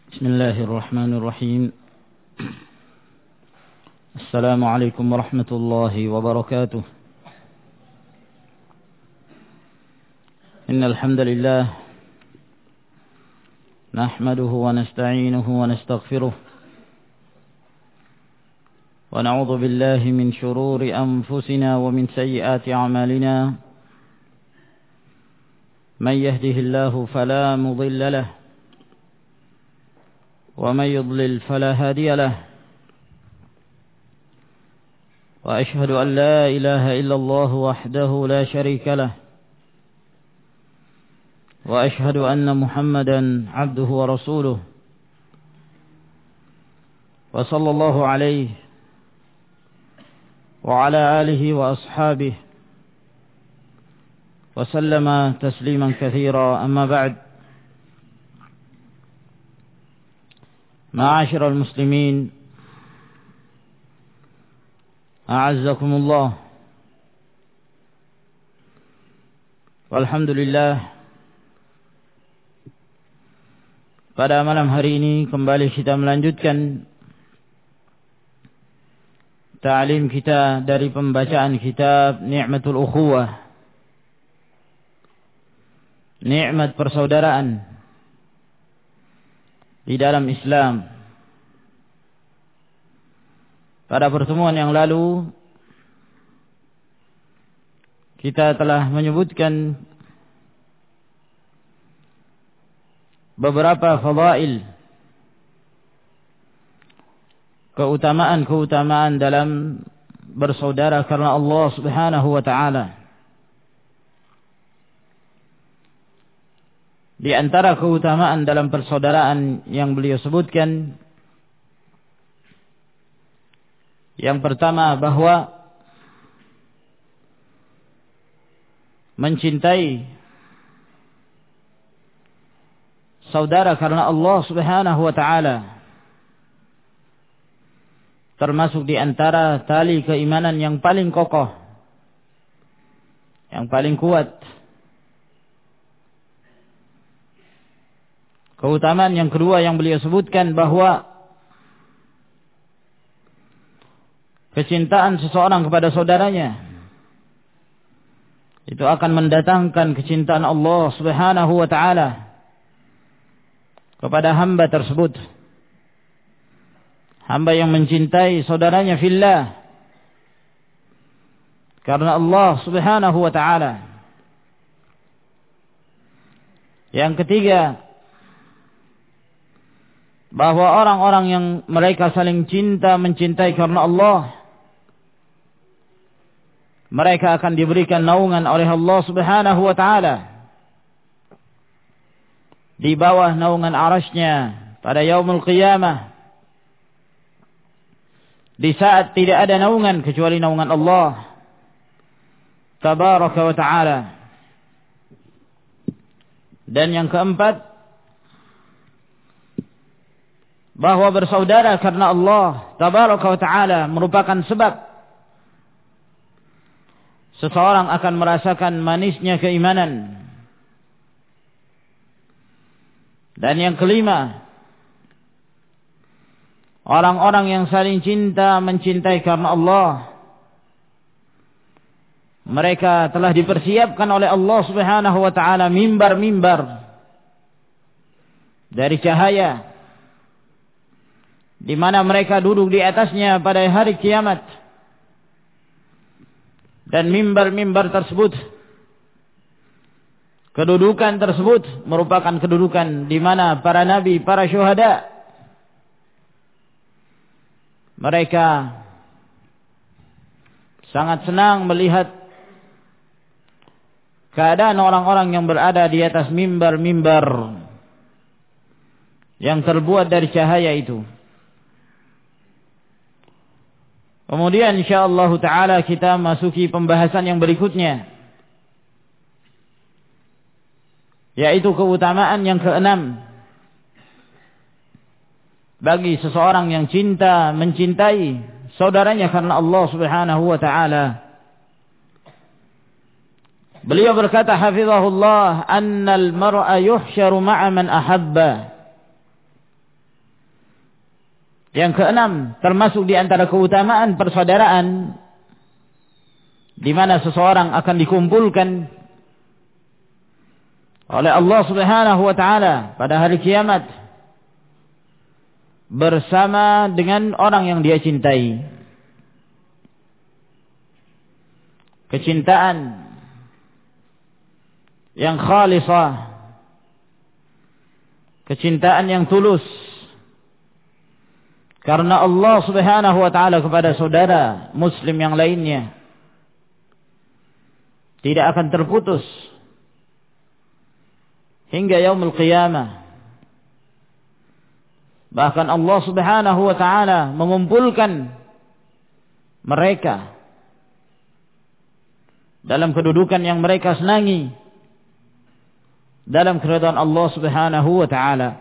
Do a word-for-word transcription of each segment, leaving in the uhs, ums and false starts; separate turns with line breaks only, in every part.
بسم الله الرحمن الرحيم. السلام عليكم ورحمة الله وبركاته. إن الحمد لله نحمده ونستعينه ونستغفره ونعوذ بالله من شرور أنفسنا ومن سيئات أعمالنا. من يهده الله فلا مضل له ومن يضلل فلا هادي له. وأشهد أن لا إله إلا الله وحده لا شريك له. وأشهد أن محمدا عبده ورسوله. وصلى الله عليه وعلى آله وأصحابه وسلم تسليما كثيرا. أما بعد، معاشر المسلمين أعزكم الله. Alhamdulillah, pada malam hari ini kembali kita melanjutkan ta'lim kita dari pembacaan kitab Ni'matul Ukhuwah, nikmat persaudaraan di dalam Islam. Pada pertemuan yang lalu kita telah menyebutkan beberapa fadail, keutamaan-keutamaan dalam bersaudara karena Allah Subhanahu wa taala. Di antara keutamaan dalam persaudaraan yang beliau sebutkan, yang pertama bahwa mencintai saudara karena Allah Subhanahu wa taala termasuk di antara tali keimanan yang paling kokoh, yang paling kuat. Keutamaan yang kedua yang beliau sebutkan bahwa kecintaan seseorang kepada saudaranya itu akan mendatangkan kecintaan Allah Subhanahu wa taala kepada hamba tersebut. Hamba yang mencintai saudaranya fillah karena Allah Subhanahu wa taala. Yang ketiga, bahwa orang-orang yang mereka saling cinta mencintai karena Allah, mereka akan diberikan naungan oleh Allah Subhanahu wa taala di bawah naungan arasy-Nya pada yaumul qiyamah, di saat tidak ada naungan kecuali naungan Allah tabaraka wa taala. Dan yang keempat, bahwa bersaudara karena Allah tabaraka wa taala merupakan sebab seseorang akan merasakan manisnya keimanan. Dan yang kelima, orang-orang yang saling cinta mencintai karena Allah, mereka telah dipersiapkan oleh Allah Subhanahu wa taala mimbar-mimbar dari cahaya, di mana mereka duduk di atasnya pada hari kiamat. Dan mimbar-mimbar tersebut, kedudukan tersebut merupakan kedudukan di mana para nabi, para syuhada, mereka sangat senang melihat keadaan orang-orang yang berada di atas mimbar-mimbar yang terbuat dari cahaya itu. Kemudian insyaallah taala kita masuki pembahasan yang berikutnya, yaitu keutamaan yang keenam bagi seseorang yang cinta mencintai saudaranya karena Allah Subhanahu wa taala. Beliau berkata hafizahullah, annal mar'a yuhsyaru ma'a man ahabba. Yang keenam, termasuk di antara keutamaan persaudaraan, di mana seseorang akan dikumpulkan oleh Allah Subhanahu wa taala pada hari kiamat bersama dengan orang yang dia cintai. Kecintaan yang khalisah, kecintaan yang tulus karena Allah Subhanahu wa taala kepada saudara muslim yang lainnya, tidak akan terputus hingga yaumul qiyamah. Bahkan Allah Subhanahu wa taala mengumpulkan mereka dalam kedudukan yang mereka senangi, dalam keridhaan Allah Subhanahu wa taala.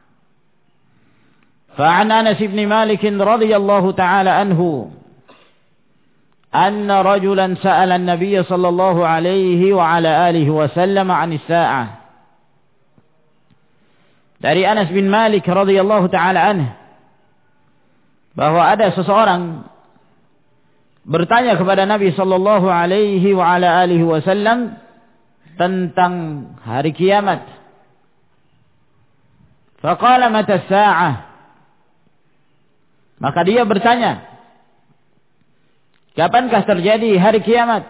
Fa'an Anas bin Malik radhiyallahu taala anhu anna rajulan sa'ala an-nabiy sallallahu alaihi wa ala alihi wa sallam 'an as-sa'ah. Dari Anas bin Malik radhiyallahu taala anhu bahwa ada seseorang bertanya kepada Nabi sallallahu alaihi wa ala alihi wasallam tentang hari kiamat. Faqala mata as-sa'ah? Maka dia bertanya, kapankah terjadi hari kiamat?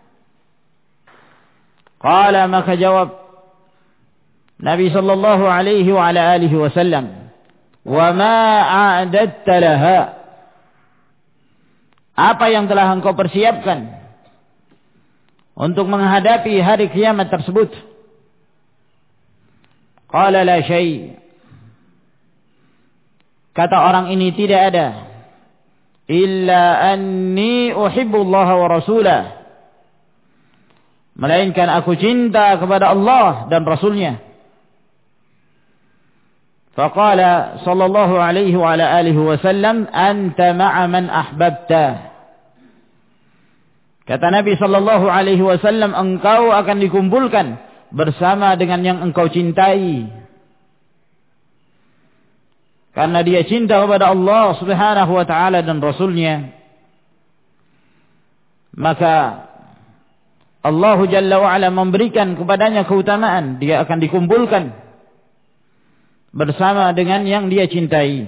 Qala, maka jawab Nabi sallallahu alaihi wa ala alihi wasallam, "Wa ma a'dadta laha?" Apa yang telah engkau persiapkan untuk menghadapi hari kiamat tersebut? Qala la syai'. Kata orang ini, tidak ada. Illa anni uhibbu Allah wa rasulah. Melainkan aku cinta kepada Allah dan Rasulnya. Faqala sallallahu alaihi wa ala alihi wasallam, anta ma'a man ahbabta. Kata Nabi sallallahu alaihi wasallam, engkau akan dikumpulkan bersama dengan yang engkau cintai. Karena dia cinta kepada Allah Subhanahu wa taala dan Rasulnya, maka Allah Jalla wa ala memberikan kepadanya keutamaan, dia akan dikumpulkan bersama dengan yang dia cintai.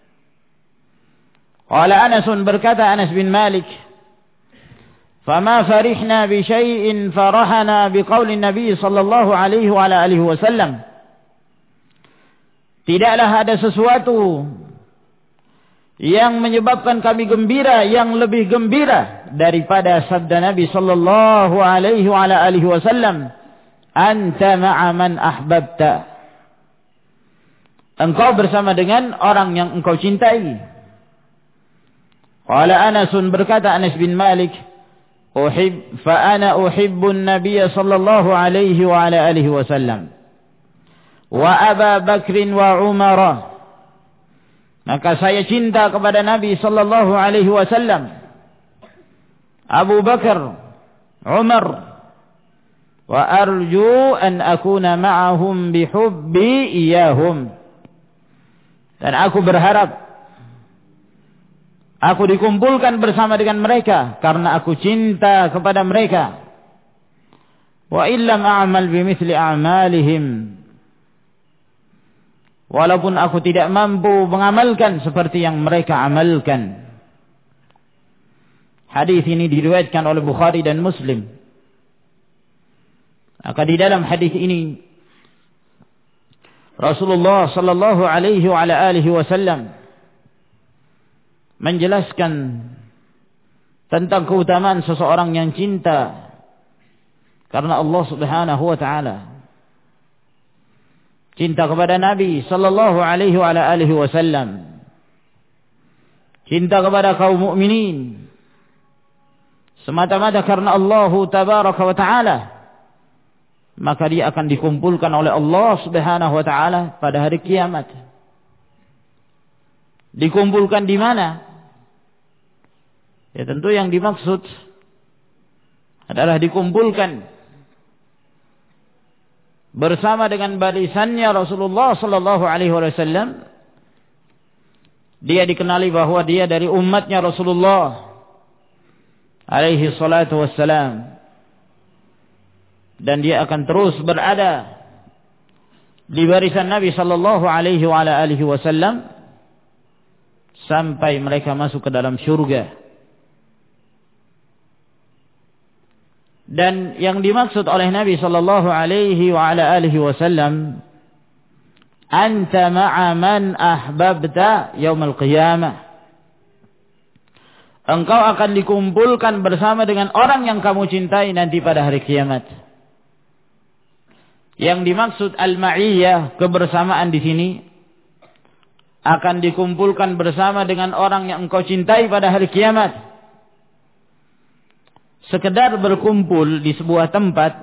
Qala Anasun, berkata Anas bin Malik, fama farihna bi syai'in farahana bi qaulin Nabi sallallahu alaihi wa ala alihi wasallam. Tidaklah ada sesuatu yang menyebabkan kami gembira yang lebih gembira daripada sabda Nabi sallallahu alaihi wa ala alihi wasallam, anta ma'a man ahbabta. Engkau bersama dengan orang yang engkau cintai. Qala Anasun, berkata Anas bin Malik, uhib fa ana uhibbu an-nabiy sallallahu alaihi wa ala alihi wasallam wa Abu Bakr wa Umar. Maka saya cinta kepada Nabi sallallahu alaihi wasallam, Abu Bakar, Umar, wa arju an akuna ma'ahum bihubbi iyahum. Dan aku berharap aku dikumpulkan bersama dengan mereka karena aku cinta kepada mereka. Wa illam a'mal bimithli a'malihim. Walaupun aku tidak mampu mengamalkan seperti yang mereka amalkan. Hadis ini diriwayatkan oleh Bukhari dan Muslim. Maka di dalam hadis ini Rasulullah sallallahu alaihi wa ala alihi wasallam menjelaskan tentang keutamaan seseorang yang cinta karena Allah Subhanahu wa taala. Cinta kepada Nabi sallallahu alaihi wa ala alihi wasallam. Cinta kepada kaum mukminin semata-mata karena Allah tabaraka wa taala. Maka dia akan dikumpulkan oleh Allah Subhanahu wa taala pada hari kiamat. Dikumpulkan di mana? Ya tentu yang dimaksud adalah dikumpulkan bersama dengan barisannya Rasulullah sallallahu alaihi wasallam dia dikenali bahwa dia dari umatnya Rasulullah alaihi salatu wassalam, dan dia akan terus berada di barisan Nabi sallallahu alaihi wa ala alihi wasallam sampai mereka masuk ke dalam surga. Dan yang dimaksud oleh Nabi sallallahu alaihi wa ala alihi wasallam, anta ma'a man ahbabta yaumil qiyamah. Engkau akan dikumpulkan bersama dengan orang yang kamu cintai nanti pada hari kiamat. Yang dimaksud al-ma'iyyah, kebersamaan di sini, akan dikumpulkan bersama dengan orang yang engkau cintai pada hari kiamat. Sekedar berkumpul di sebuah tempat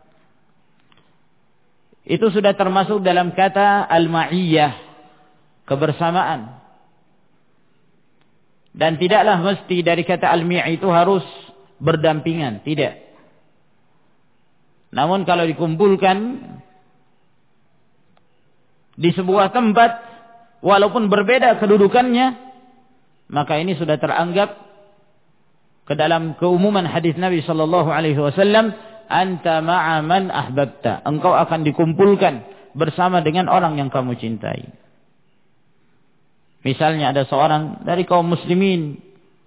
itu sudah termasuk dalam kata al-ma'iyyah, kebersamaan. Dan tidaklah mesti dari kata al-mi' itu harus berdampingan, tidak. Namun kalau dikumpulkan di sebuah tempat walaupun berbeda kedudukannya, maka ini sudah teranggap ke dalam keumuman hadis Nabi sallallahu alaihi wasallam, anta ma'a man ahbabta. Engkau akan dikumpulkan bersama dengan orang yang kamu cintai. Misalnya ada seorang dari kaum muslimin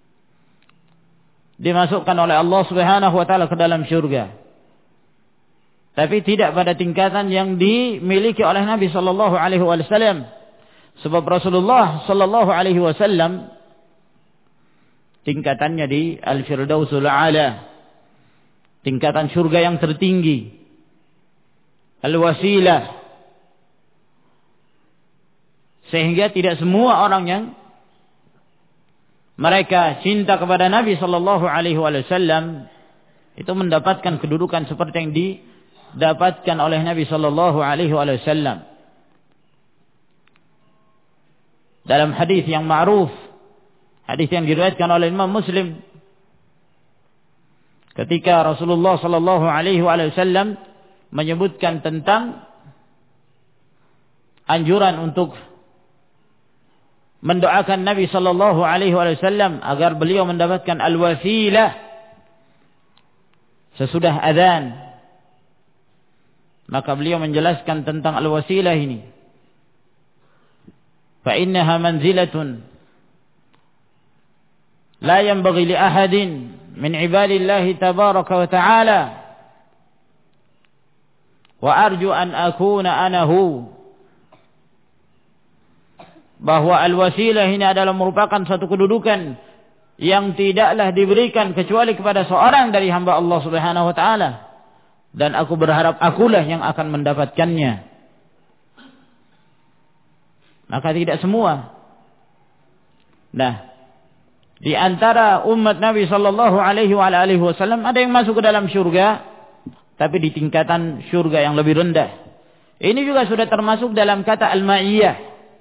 dimasukkan oleh Allah Subhanahu wa taala ke dalam surga, tapi tidak pada tingkatan yang dimiliki oleh Nabi sallallahu alaihi wasallam. Sebab Rasulullah sallallahu alaihi wasallam tingkatannya di Al-Firdausul A'la, tingkatan surga yang tertinggi, Al-Wasilah. Sehingga tidak semua orang yang mereka cinta kepada Nabi sallallahu alaihi wasallam itu mendapatkan kedudukan seperti yang didapatkan oleh Nabi sallallahu alaihi wasallam. Dalam hadis yang ma'ruf, hadis yang diriwayatkan oleh Imam Muslim, ketika Rasulullah sallallahu alaihi wasallam menyebutkan tentang anjuran untuk mendoakan Nabi sallallahu alaihi wasallam agar beliau mendapatkan al-wasilah sesudah azan, maka beliau menjelaskan tentang al-wasilah ini. Fa innaha manzilatun la yanbaghi li ahadin min ibadillahi tabaraka wa ta'ala wa arju an akuna anahu. Bahwa al-wasilah ini adalah merupakan satu kedudukan yang tidaklah diberikan kecuali kepada seorang dari hamba Allah Subhanahu wa taala, dan aku berharap akulah yang akan mendapatkannya. Maka tidak semua. Nah, di antara umat Nabi sallallahu alaihi wasallam ada yang masuk ke dalam surga, tapi di tingkatan surga yang lebih rendah. Ini juga sudah termasuk dalam kata al-ma'iyyah.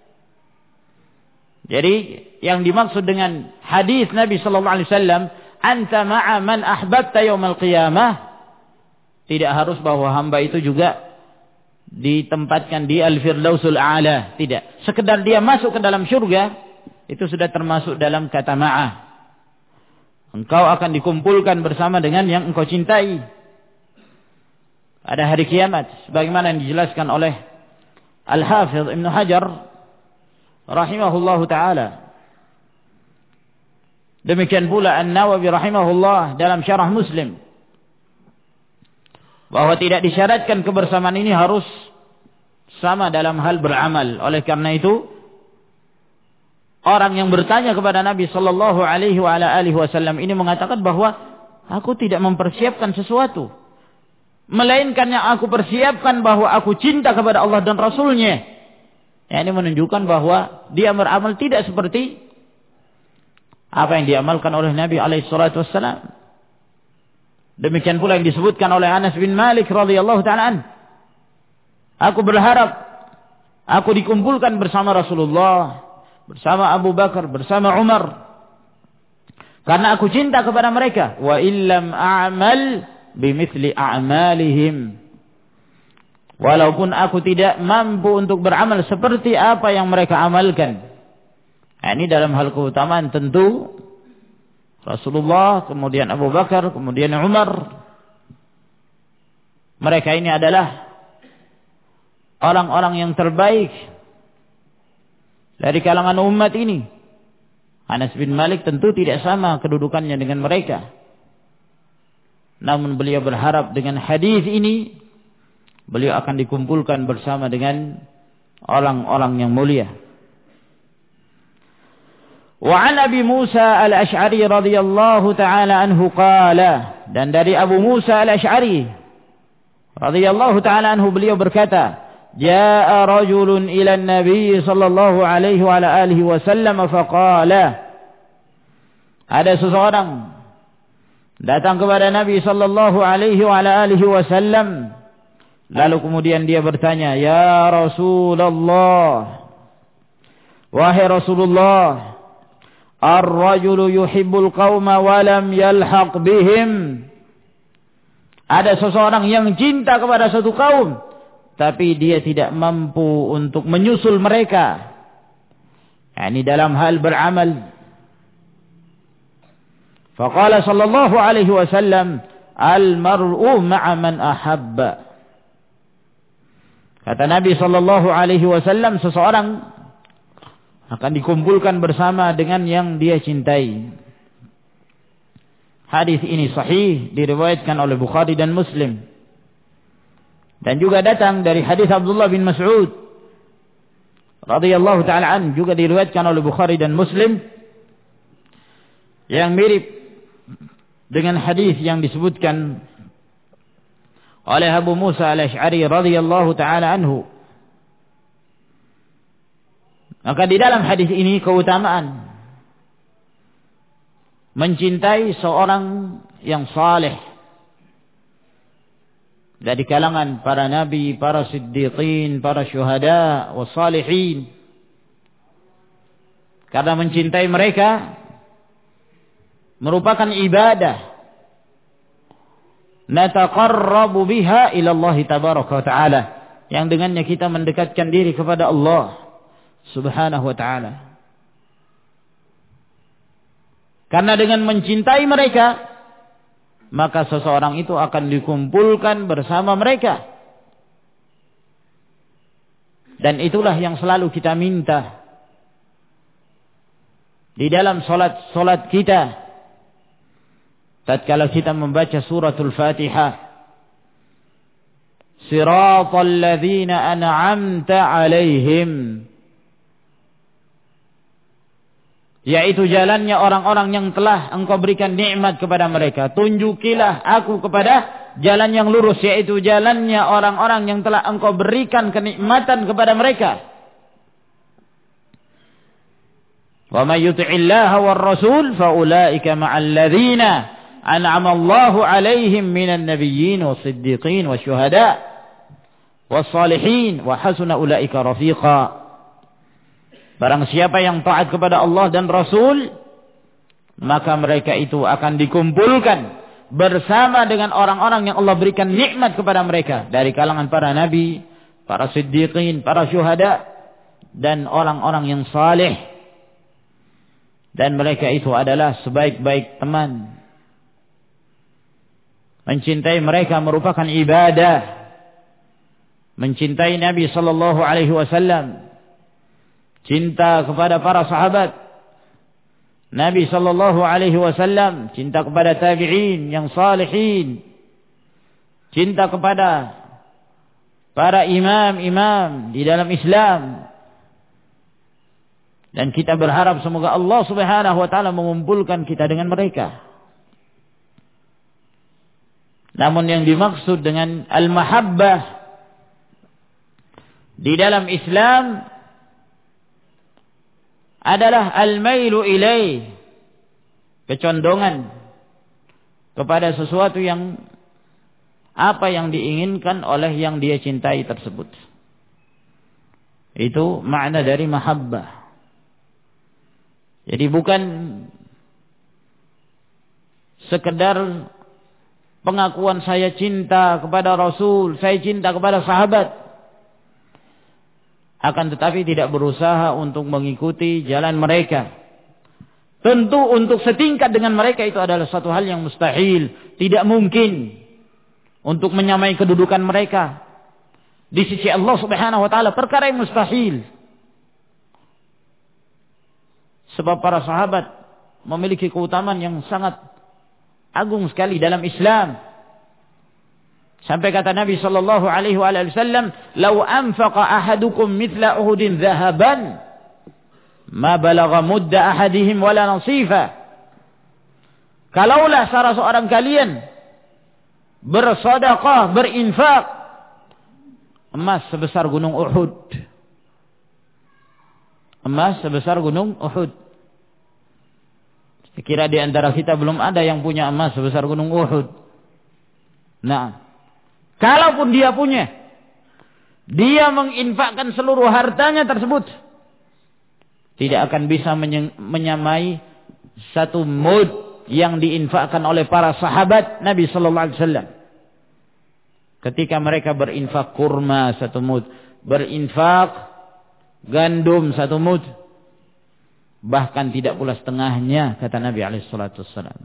Jadi yang dimaksud dengan hadis Nabi sallallahu alaihi wasallam, anta ma'a man ahbabta yaumal qiyamah, tidak harus bahwa hamba itu juga ditempatkan di al-firdausul a'la, tidak. Sekedar dia masuk ke dalam surga, itu sudah termasuk dalam kata ma'ah. Engkau akan dikumpulkan bersama dengan yang engkau cintai pada hari kiamat, sebagaimana yang dijelaskan oleh Al-Hafidh Ibnu Hajar rahimahullahu ta'ala. Demikian pula An-Nawawi rahimahullah dalam syarah Muslim, bahwa tidak disyaratkan kebersamaan ini harus sama dalam hal beramal. Oleh karena itu, orang yang bertanya kepada Nabi sallallahu alaihi wasallam ini mengatakan bahwa aku tidak mempersiapkan sesuatu, melainkan yang aku persiapkan bahwa aku cinta kepada Allah dan Rasulnya. Ya, ini menunjukkan bahwa dia beramal tidak seperti apa yang diamalkan oleh Nabi alaihi salatu wassalam. Demikian pula yang disebutkan oleh Anas bin Malik radhiyallahu ta'ala an. Aku berharap aku dikumpulkan bersama Rasulullah, bersama Abu Bakar, bersama Umar, karena aku cinta kepada mereka. Wa illam a'mal bimithli a'malihim, walaupun aku tidak mampu untuk beramal seperti apa yang mereka amalkan, Nah, ini dalam hal keutamaan tentu Rasulullah, kemudian Abu Bakar, kemudian Umar. Mereka ini adalah orang-orang yang terbaik dari kalangan umat ini. Anas bin Malik tentu tidak sama kedudukannya dengan mereka. Namun beliau berharap dengan hadis ini beliau akan dikumpulkan bersama dengan orang-orang yang mulia. Wa an Abi Musa al-Ash'ari radhiyallahu ta'ala anhu qala, dan dari Abu Musa al-Ash'ari radhiyallahu ta'ala anhu beliau berkata, jaa rajulun ila an-nabi sallallahu alaihi wa ala alihi wasallam faqala, ada seseorang datang kepada Nabi sallallahu alaihi wa ala alihi wasallam, lalu kemudian dia bertanya, ya Rasulullah, wahai Rasulullah, ar-rajulu yuhibbul qauma wa lam yalhaq bihim. Ada seseorang yang cinta kepada suatu kaum, tapi dia tidak mampu untuk menyusul mereka. Yani dalam hal beramal. Faqala sallallahu alaihi wasallam, al-mar'u ma'a man ahabba. Kata Nabi sallallahu alaihi wasallam, seseorang akan dikumpulkan bersama dengan yang dia cintai. Hadis ini sahih, diriwayatkan oleh Bukhari dan Muslim. Dan juga datang dari hadis Abdullah bin Mas'ud radhiyallahu ta'ala an, juga diriwayatkan oleh Bukhari dan Muslim, yang mirip dengan hadis yang disebutkan oleh Abu Musa al-Ash'ari radhiyallahu ta'ala anhu. Maka di dalam hadis ini keutamaan mencintai seorang yang saleh dari kalangan para nabi, para siddiqin, para syuhada, wassalihin. Karena mencintai mereka merupakan ibadah nataqarrabu biha ila Allah tabaraka wa ta'ala, yang dengannya kita mendekatkan diri kepada Allah subhanahu wa ta'ala. Karena dengan mencintai mereka, maka seseorang itu akan dikumpulkan bersama mereka. Dan itulah yang selalu kita minta di dalam solat-solat kita. Tatkala kita membaca suratul Fatihah, siratal ladzina an'amta 'alaihim, yaitu jalannya orang-orang yang telah Engkau berikan nikmat kepada mereka. Tunjukilah aku kepada jalan yang lurus, yaitu jalannya orang-orang yang telah Engkau berikan kenikmatan kepada mereka. Wa may yuti'illaha war rasul fa ulaika ma'al ladzina an'ama Allahu 'alaihim minan nabiyyin was-siddiqin wasyuhada was-salihin wa hasuna ulaika rafiqa. Barang siapa yang taat kepada Allah dan Rasul, maka mereka itu akan dikumpulkan bersama dengan orang-orang yang Allah berikan nikmat kepada mereka dari kalangan para nabi, para siddiqin, para syuhada, dan orang-orang yang saleh. Dan mereka itu adalah sebaik-baik teman. Mencintai mereka merupakan ibadah. Mencintai Nabi sallallahu alaihi wasallam, cinta kepada para sahabat Nabi sallallahu alaihi wasallam, cinta kepada tabi'in yang salihin, cinta kepada para imam-imam di dalam Islam. Dan kita berharap semoga Allah subhanahu wa ta'ala mengumpulkan kita dengan mereka. Namun yang dimaksud dengan al-mahabbah di dalam Islam adalah al-mailu ilaih, kecondongan kepada sesuatu yang apa yang diinginkan oleh yang dia cintai tersebut. Itu makna dari mahabbah. Jadi bukan sekedar pengakuan saya cinta kepada Rasul, saya cinta kepada sahabat. akan tetapi tidak berusaha untuk mengikuti jalan mereka. Tentu untuk setingkat dengan mereka itu adalah satu hal yang mustahil, tidak mungkin untuk menyamai kedudukan mereka di sisi Allah Subhanahu wa taala, perkara yang mustahil. Sebab para sahabat memiliki keutamaan yang sangat agung sekali dalam Islam. Sampai kata Nabi sallallahu alaihi wasallam, "Lau anfaqa ahadukum mithla Uhudin dhahaban, ma balagha mudda ahadihim wala nasifa." Kalaulah salah seorang kalian bersedekah, berinfak emas sebesar gunung Uhud. Emas sebesar gunung Uhud. Saya kira di antara kita belum ada yang punya emas sebesar gunung Uhud. Nah, kalaupun dia punya, dia menginfakkan seluruh hartanya tersebut, tidak akan bisa menyamai satu mud yang diinfakkan oleh para sahabat Nabi sallallahu alaihi wasallam. Ketika mereka berinfak kurma satu mud, berinfak gandum satu mud, bahkan tidak pula setengahnya, kata Nabi alaihi salatu wasallam.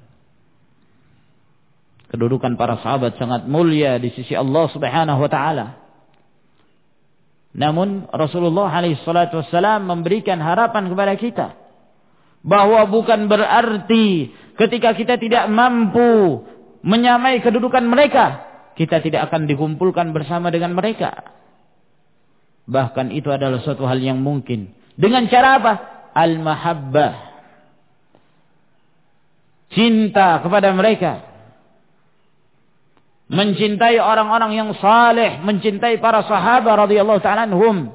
Kedudukan para sahabat sangat mulia di sisi Allah Subhanahu wa taala. Namun Rasulullah alaihi salatu wasallam memberikan harapan kepada kita bahwa bukan berarti ketika kita tidak mampu menyamai kedudukan mereka, kita tidak akan dikumpulkan bersama dengan mereka. Bahkan itu adalah suatu hal yang mungkin. Dengan cara apa? Al-mahabbah. Cinta kepada mereka. Mencintai orang-orang yang saleh, mencintai para sahabat radhiyallahu ta'ala anhum.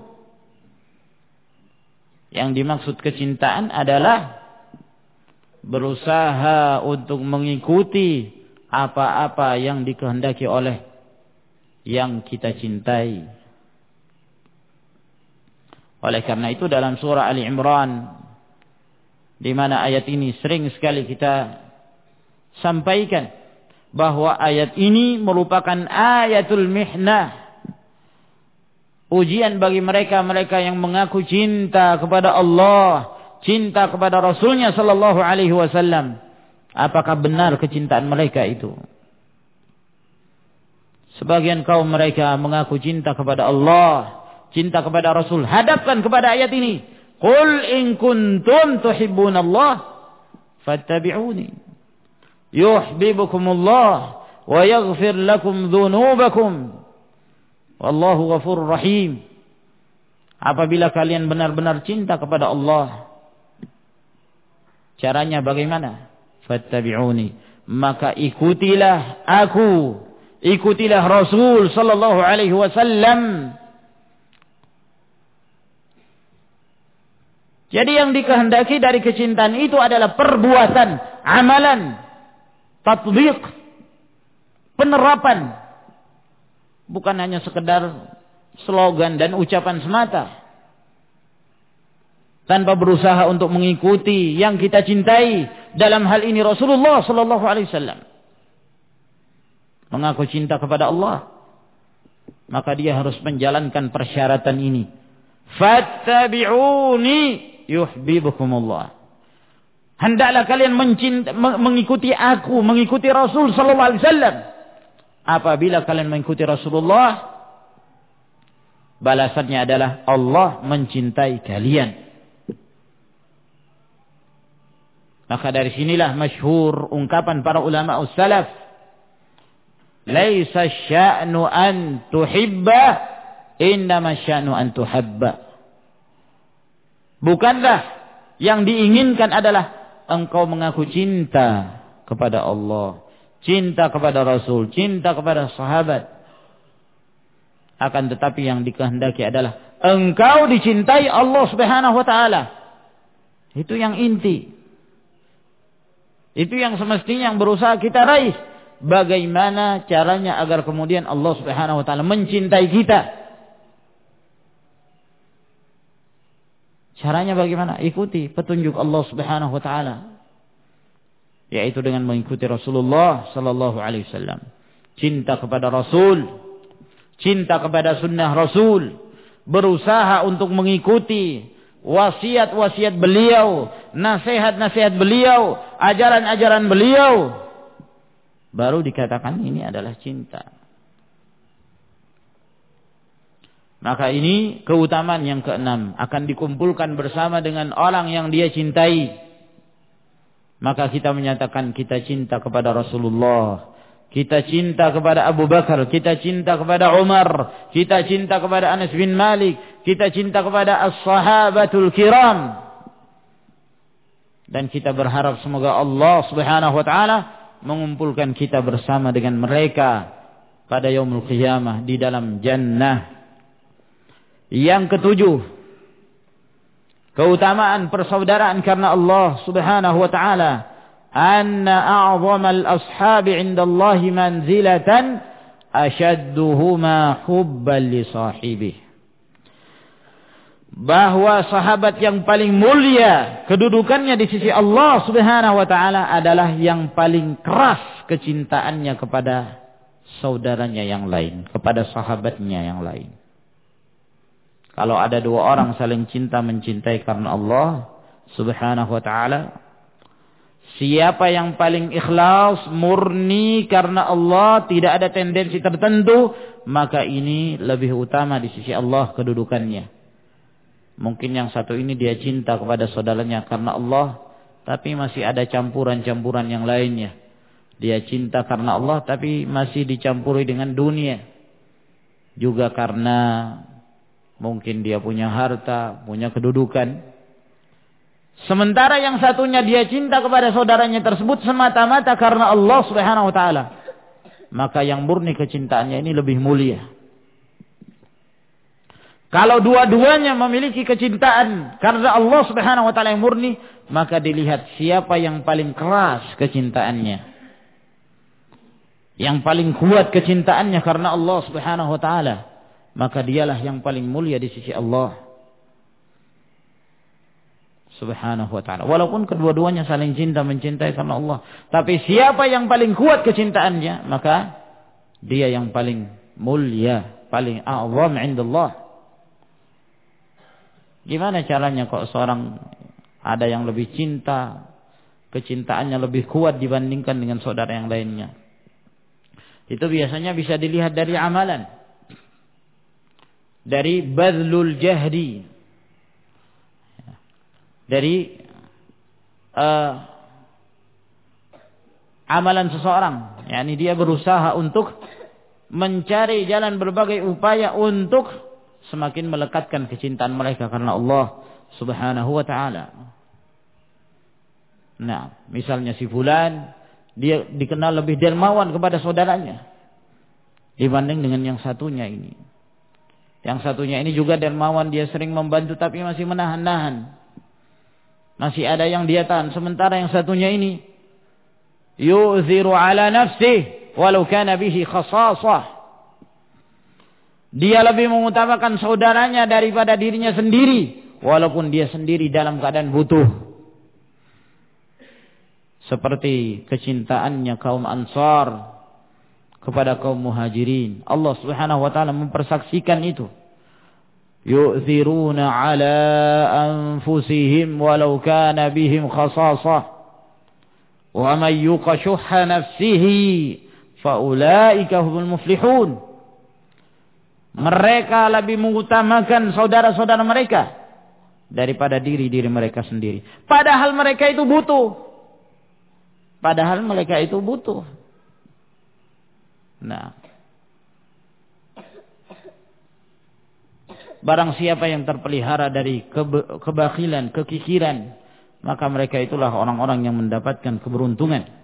Yang dimaksud kecintaan adalah berusaha untuk mengikuti apa-apa yang dikehendaki oleh yang kita cintai. Oleh karena itu dalam surah Ali Imran, di mana ayat ini sering sekali kita sampaikan bahwa ayat ini merupakan ayatul mihnah, ujian bagi mereka-mereka yang mengaku cinta kepada Allah, cinta kepada Rasulnya sallallahu alaihi wasallam. Apakah benar kecintaan mereka itu? Sebagian kaum mereka mengaku cinta kepada Allah, cinta kepada Rasul. Hadapkan kepada ayat ini. Qul in kuntum tuhibbunallah fattabi'uni yuhibbukumullah wa yaghfir lakum dhunubakum wallahu ghafurur rahim. Apabila kalian benar-benar cinta kepada Allah, caranya bagaimana? Fattabi'uni, maka ikutilah aku, ikutilah Rasul sallallahu alaihi wasallam. Jadi yang dikehendaki dari kecintaan itu adalah perbuatan, amalan, tatbiq, penerapan. Bukan hanya sekedar slogan dan ucapan semata. Tanpa berusaha untuk mengikuti yang kita cintai, dalam hal ini Rasulullah sallallahu alaihi wasallam. Mengaku cinta kepada Allah, maka dia harus menjalankan persyaratan ini. Fattabi'uni yuhibbukumullah. Hendaklah kalian mencinta, mengikuti aku, mengikuti Rasul sallallahu alaihi wasallam. Apabila kalian mengikuti Rasulullah, balasannya adalah Allah mencintai kalian. Maka dari sinilah masyhur ungkapan para ulama salaf, laisa sya'nu an tuhibba, innama sya'nu an tuhabba. Bukanlah yang diinginkan adalah engkau mengaku cinta kepada Allah, cinta kepada Rasul, cinta kepada sahabat. Akan tetapi yang dikehendaki adalah engkau dicintai Allah Subhanahu wa taala. Itu yang inti. Itu yang semestinya yang berusaha kita raih. Bagaimana caranya agar kemudian Allah Subhanahu wa taala mencintai kita? Caranya bagaimana? Ikuti petunjuk Allah Subhanahu wa taala, yaitu dengan mengikuti Rasulullah sallallahu alaihi wasallam. Cinta kepada Rasul, cinta kepada sunnah Rasul, berusaha untuk mengikuti wasiat-wasiat beliau, nasihat-nasihat beliau, ajaran-ajaran beliau, baru dikatakan ini adalah cinta. Maka ini keutamaan yang keenam, akan dikumpulkan bersama dengan orang yang dia cintai. Maka kita menyatakan kita cinta kepada Rasulullah, kita cinta kepada Abu Bakar, kita cinta kepada Umar, kita cinta kepada Anas bin Malik, kita cinta kepada as-sahabatul kiram. Dan kita berharap semoga Allah Subhanahu wa taala mengumpulkan kita bersama dengan mereka pada yaumul qiyamah di dalam jannah. Yang ketujuh, keutamaan persaudaraan karena Allah Subhanahu wa taala, anna a'zamal ashabi 'inda Allah manzilatan ashadduhuma hubban li sahibihi. Bahwa sahabat yang paling mulia kedudukannya di sisi Allah Subhanahu wa taala adalah yang paling keras kecintaannya kepada saudaranya yang lain, kepada sahabatnya yang lain. Kalau ada dua orang saling cinta mencintai karena Allah Subhanahu wa taala, siapa yang paling ikhlas, murni karena Allah, tidak ada tendensi tertentu, maka ini lebih utama di sisi Allah kedudukannya. Mungkin yang satu ini dia cinta kepada saudaranya karena Allah, tapi masih ada campuran-campuran yang lainnya. Dia cinta karena Allah, tapi masih dicampuri dengan dunia. Juga karena mungkin dia punya harta, punya kedudukan. Sementara yang satunya dia cinta kepada saudaranya tersebut semata-mata karena Allah Subhanahu wa taala. Maka yang murni kecintaannya ini lebih mulia. Kalau dua-duanya memiliki kecintaan karena Allah Subhanahu wa taala yang murni, maka dilihat siapa yang paling keras kecintaannya. Yang paling kuat kecintaannya karena Allah Subhanahu wa taala, maka dialah yang paling mulia di sisi Allah Subhanahu wa ta'ala. Walaupun kedua-duanya saling cinta mencintai karena Allah, tapi siapa yang paling kuat kecintaannya, maka dia yang paling mulia, paling a'zam 'indallah. Gimana caranya kok seorang ada yang lebih cinta, kecintaannya lebih kuat dibandingkan dengan saudara yang lainnya? Itu biasanya bisa dilihat dari amalan, dari badlul jahdi, dari uh, amalan seseorang, yakni dia berusaha untuk mencari jalan berbagai upaya untuk semakin melekatkan kecintaan mereka karena Allah Subhanahu wa taala. Nah, misalnya si fulan, dia dikenal lebih dermawan kepada saudaranya dibanding dengan yang satunya ini. Yang satunya ini juga dermawan, dia sering membantu tapi masih menahan-nahan. Masih ada yang dia tahan. Sementara yang satunya ini yu'ziru ala nafsih walau kana bihi khasasah. Dia lebih mengutamakan saudaranya daripada dirinya sendiri, walaupun dia sendiri dalam keadaan butuh. Seperti kecintaannya kaum Ansar kepada kaum Muhajirin. Allah Subhanahu wa taala mempersaksikan itu. Yu'thiruna ala anfusihim walau kana bihim khasasah. Wa man yuqa shuhha nafsihi fa ulaika humul muflihun. Mereka lebih mengutamakan saudara-saudara mereka daripada diri-diri mereka sendiri. Padahal mereka itu butuh. Padahal mereka itu butuh. Nah, barang siapa yang terpelihara dari kebe- kebakilan, kekikiran, maka mereka itulah orang-orang yang mendapatkan keberuntungan.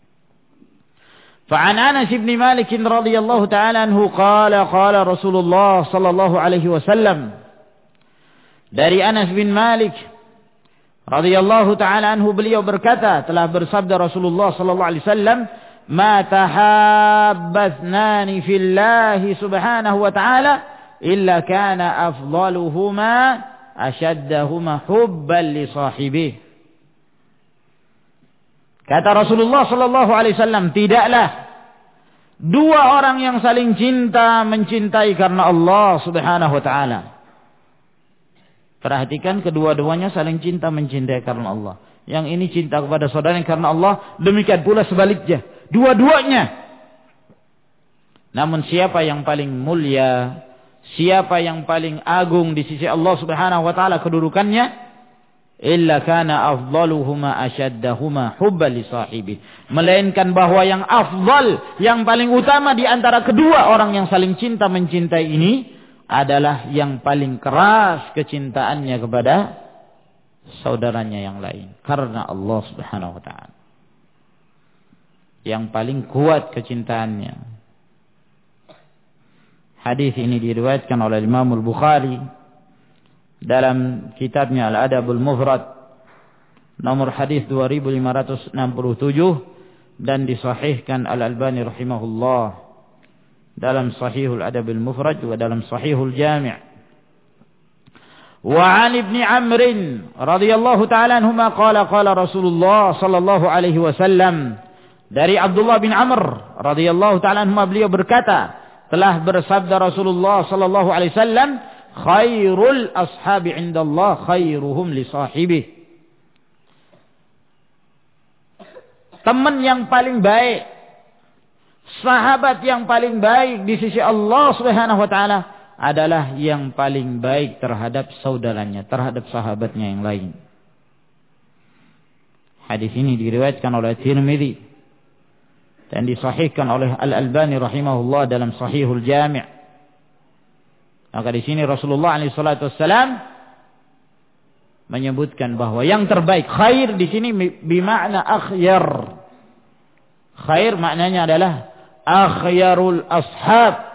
فعن أنس بن مالك رضي الله تعالى عنه قال قال رسول الله صلى الله عليه وسلم. Dari Anas bin Malik radhiyallahu taala anhu, beliau berkata, telah bersabda Rasulullah sallallahu alaihi wasallam, "Ma tahabbathnani fillahi subhanahu wa ta'ala illa kana afdaluhuma ashaddahuma hubban li sahibihi." Kata Rasulullah sallallahu alaihi wasallam, tidaklah dua orang yang saling cinta mencintai karena Allah Subhanahu wa taala Perhatikan kedua-duanya saling cinta mencintai karena Allah. Yang ini cinta kepada saudaranya karena Allah, demikian pula sebaliknya. Dua-duanya. Namun siapa yang paling mulia, siapa yang paling agung di sisi Allah Subhanahu wa taala kedudukannya, illa kana afdaluhuma asyaddahuma hubban li sahibi. Melainkan bahwa yang afdal, yang paling utama di antara kedua orang yang saling cinta mencintai ini adalah yang paling keras kecintaannya kepada saudaranya yang lain karena Allah Subhanahu wa taala. Yang paling kuat kecintaannya. Hadis ini diriwayatkan oleh Imam Al-Bukhari dalam kitabnya Al-Adabul Mufrad nomor hadis dua ribu lima ratus enam puluh tujuh dan disahihkan Al-Albani rahimahullah dalam Sahihul Adabul Mufrad juga dalam Sahihul Jami'. Wa 'an Ibnu Amr radhiyallahu ta'ala anhuma qala qala Rasulullah sallallahu alaihi wasallam, dari Abdullah bin Amr radhiyallahu ta'ala anhuma beliau berkata, telah bersabda Rasulullah sallallahu alaihi wasallam, khairul ashabi 'indallah khairuhum li sahibihi. Teman yang paling baik, sahabat yang paling baik di sisi Allah Subhanahu wa taala adalah yang paling baik terhadap saudaranya, terhadap sahabatnya yang lain. Hadis ini diriwayatkan oleh Tirmidzi dan disahihkan oleh Al-Albani rahimahullah dalam Sahihul Jami'. Maka di sini Rasulullah alaihi salatu wassalam menyebutkan bahwa yang terbaik, khair di sini bermakna akhyar. Khair maknanya adalah akhyarul ashab.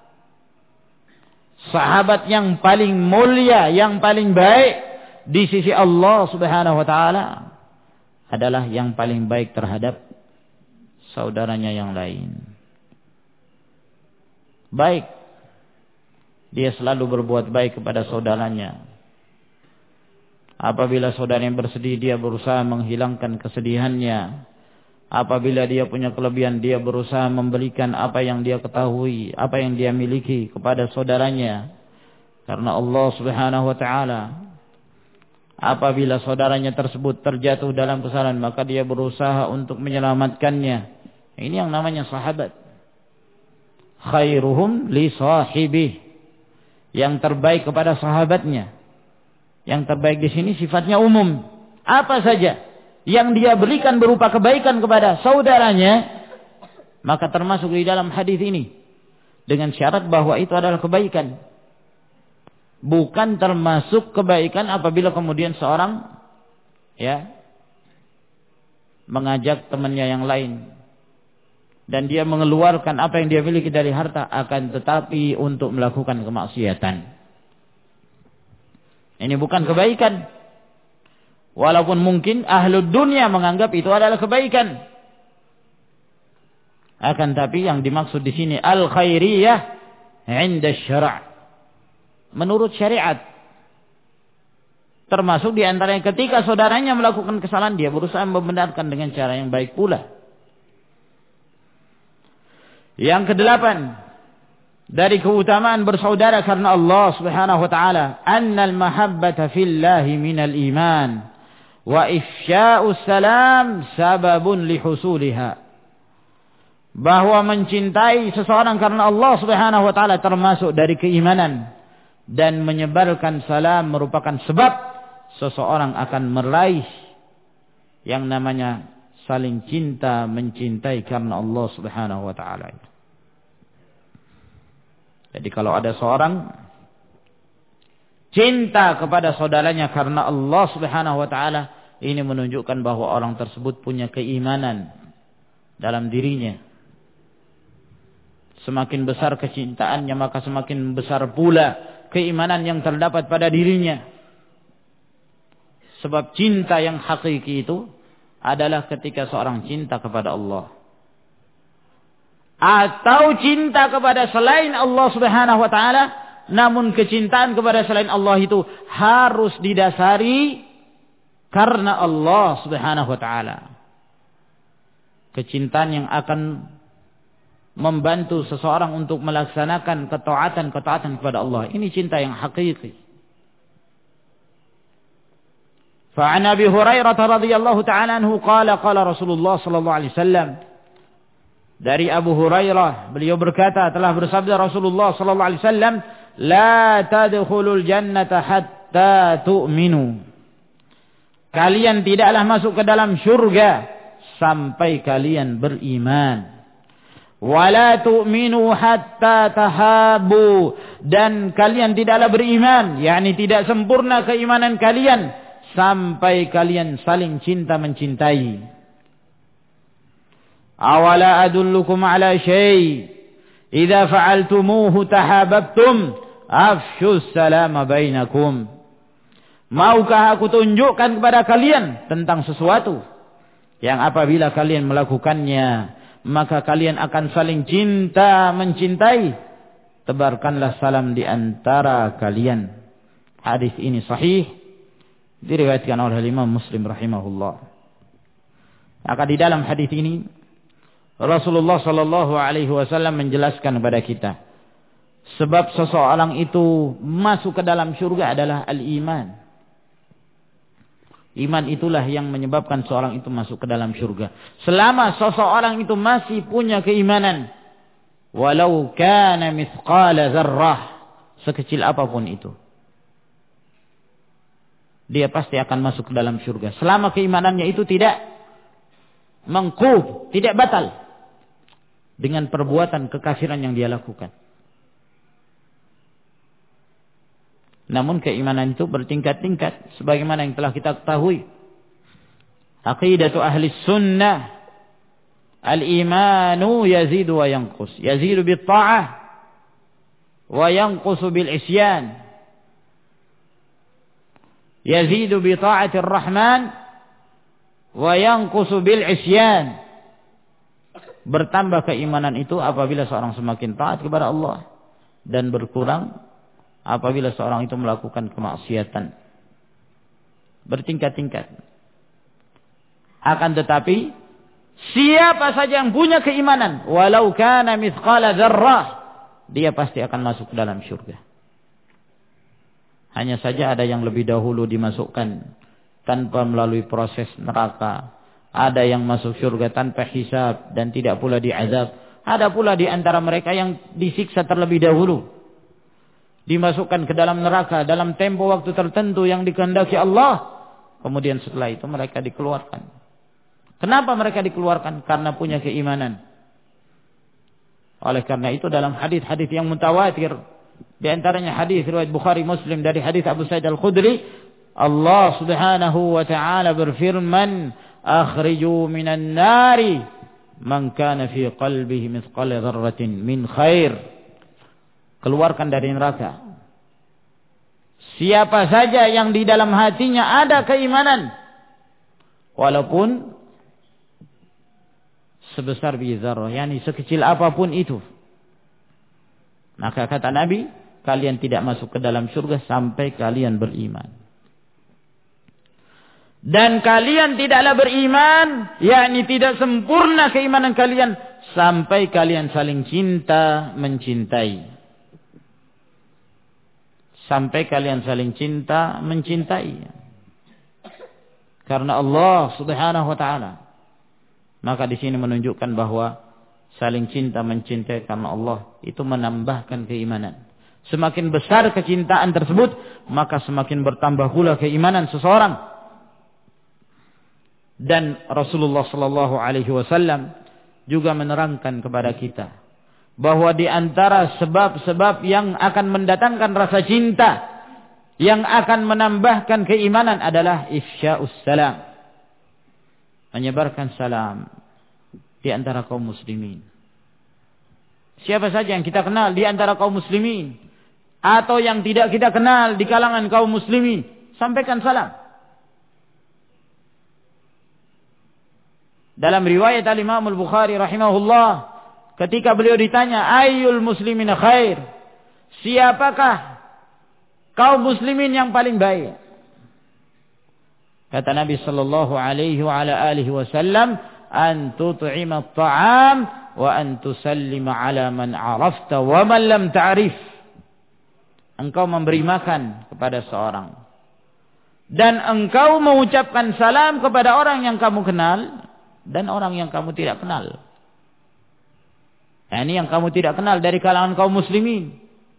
Sahabat yang paling mulia, yang paling baik di sisi Allah Subhanahu wa taala adalah yang paling baik terhadap saudaranya yang lain. Baik, dia selalu berbuat baik kepada saudaranya. Apabila saudaranya bersedih, dia berusaha menghilangkan kesedihannya. Apabila dia punya kelebihan, dia berusaha memberikan apa yang dia ketahui, apa yang dia miliki kepada saudaranya. Karena Allah Subhanahu wa taala, apabila saudaranya tersebut terjatuh dalam kesalahan, maka dia berusaha untuk menyelamatkannya. Ini yang namanya sahabat. Khairuhum li sahibih. Yang terbaik kepada sahabatnya. Yang terbaik di sini sifatnya umum. Apa saja yang dia berikan berupa kebaikan kepada saudaranya, maka termasuk di dalam hadis ini. Dengan syarat bahwa itu adalah kebaikan. Bukan termasuk kebaikan apabila kemudian seorang ya mengajak temannya yang lain dan dia mengeluarkan apa yang dia miliki dari harta, akan tetapi untuk melakukan kemaksiatan. Ini bukan kebaikan. Walaupun mungkin ahlud dunia menganggap itu adalah kebaikan. Akan tapi yang dimaksud di sini al-khairiyah 'inda syara'. Menurut syariat. Termasuk di antaranya ketika saudaranya melakukan kesalahan, dia berusaha membenarkan dengan cara yang baik pula. Yang kedelapan, dari keutamaan bersaudara karena Allah Subhanahu wa taala, annal mahabbata fillahi minal iman. Wa ifsya'us salam sababun lihusuliha. Bahwa mencintai seseorang karena Allah Subhanahu wa taala termasuk dari keimanan, dan menyebarkan salam merupakan sebab seseorang akan meraih yang namanya saling cinta mencintai karena Allah Subhanahu wa taala. Jadi kalau ada seorang cinta kepada saudaranya karena Allah Subhanahu wa taala, ini menunjukkan bahwa orang tersebut punya keimanan dalam dirinya. Semakin besar kecintaannya, maka semakin besar pula keimanan yang terdapat pada dirinya. Sebab cinta yang hakiki itu adalah ketika seorang cinta kepada Allah. Atau cinta kepada selain Allah Subhanahu wa taala, namun kecintaan kepada selain Allah itu harus didasari karena Allah Subhanahu wa taala. Kecintaan yang akan membantu seseorang untuk melaksanakan ketaatan-ketaatan kepada Allah. Ini cinta yang hakiki. Fa'an Abi Hurairah radhiyallahu ta'ala anhu qala qala Rasulullah sallallahu alaihi wasallam. Dari Abu Hurairah, beliau berkata, telah bersabda Rasulullah sallallahu alaihi wasallam, la tadkhulul jannata hatta tu'minu. Kalian tidaklah masuk ke dalam surga sampai kalian beriman. Wala tu'minu hatta tahabu, dan kalian tidaklah beriman, yakni tidak sempurna keimanan kalian sampai kalian saling cinta mencintai. Awala adullukum ala syai' idza fa'altumuhu tahabbtum afshus salama bainakum. Maukah aku tunjukkan kepada kalian tentang sesuatu yang apabila kalian melakukannya maka kalian akan saling cinta mencintai. Tebarkanlah salam di antara kalian. Hadis ini sahih, diriwayatkan oleh Imam Muslim rahimahullah. Maka di dalam hadis ini Rasulullah sallallahu alaihi wasallam menjelaskan kepada kita sebab seseorang itu masuk ke dalam surga adalah al-iman. Iman itulah yang menyebabkan seorang itu masuk ke dalam surga. Selama seseorang itu masih punya keimanan, walau kana mithqala dzarrah, sekecil apapun itu, dia pasti akan masuk ke dalam surga. Selama keimanannya itu tidak mengqub, tidak batal dengan perbuatan kekafiran yang dia lakukan. Namun keimanan itu bertingkat-tingkat sebagaimana yang telah kita ketahui. Aqidatu ahli sunnah, al-imanu yazidu wa yanqus. Yazidu bil ta'ah wa yanqusu bil isyan. Yazidu bi ta'atir rahman wa yanqusu bil isyan. Bertambah keimanan itu apabila seorang semakin taat kepada Allah, dan berkurang apabila seorang itu melakukan kemaksiatan. Bertingkat-tingkat. Akan tetapi siapa saja yang punya keimanan, walau kana mithqala dzarrah, dia pasti akan masuk ke dalam surga. Hanya saja ada yang lebih dahulu dimasukkan tanpa melalui proses neraka. Ada yang masuk surga tanpa hisab dan tidak pula diazab. Ada pula di antara mereka yang disiksa terlebih dahulu, dimasukkan ke dalam neraka dalam tempo waktu tertentu yang dikehendaki Allah. Kemudian setelah itu mereka dikeluarkan. Kenapa mereka dikeluarkan? Karena punya keimanan. Oleh karena itu dalam hadis-hadis yang mutawatir, di antaranya hadis riwayat Bukhari Muslim dari hadis Abu Sa'id Al-Khudri, Allah Subhanahu wa taala berfirman, akhriju minan nari man kana fi qalbihi mithqala dzarratin min khair. Keluarkan dari neraka siapa saja yang di dalam hatinya ada keimanan, walaupun sebesar bizarrah, yakni sekecil apapun itu. Maka kata Nabi, kalian tidak masuk ke dalam surga sampai kalian beriman. Dan kalian tidaklah beriman, yakni tidak sempurna keimanan kalian, sampai kalian saling cinta mencintai. Sampai kalian saling cinta mencintai karena Allah Subhanahu wa taala. Maka di sini menunjukkan bahwa saling cinta mencintai karena Allah itu menambahkan keimanan. Semakin besar kecintaan tersebut, maka semakin bertambah pula keimanan seseorang. Dan Rasulullah sallallahu alaihi wasallam juga menerangkan kepada kita bahwa di antara sebab-sebab yang akan mendatangkan rasa cinta, yang akan menambahkan keimanan adalah ifsya'us salam, menyebarkan salam di antara kaum muslimin. Siapa saja yang kita kenal di antara kaum muslimin atau yang tidak kita kenal di kalangan kaum muslimin, sampaikan salam. Dalam riwayat Al-Imam Al-Bukhari rahimahullah, ketika beliau ditanya, ayyul muslimin khair, siapakah kaum muslimin yang paling baik? Kata Nabi sallallahu alaihi wa ala alihi wasallam, an tut'ima at-ta'am wa an tusallima ala man 'arafta wa man lam ta'rif. Engkau memberi makan kepada seorang dan engkau mengucapkan salam kepada orang yang kamu kenal dan orang yang kamu tidak kenal. Nah, ini yang kamu tidak kenal dari kalangan kaum muslimin.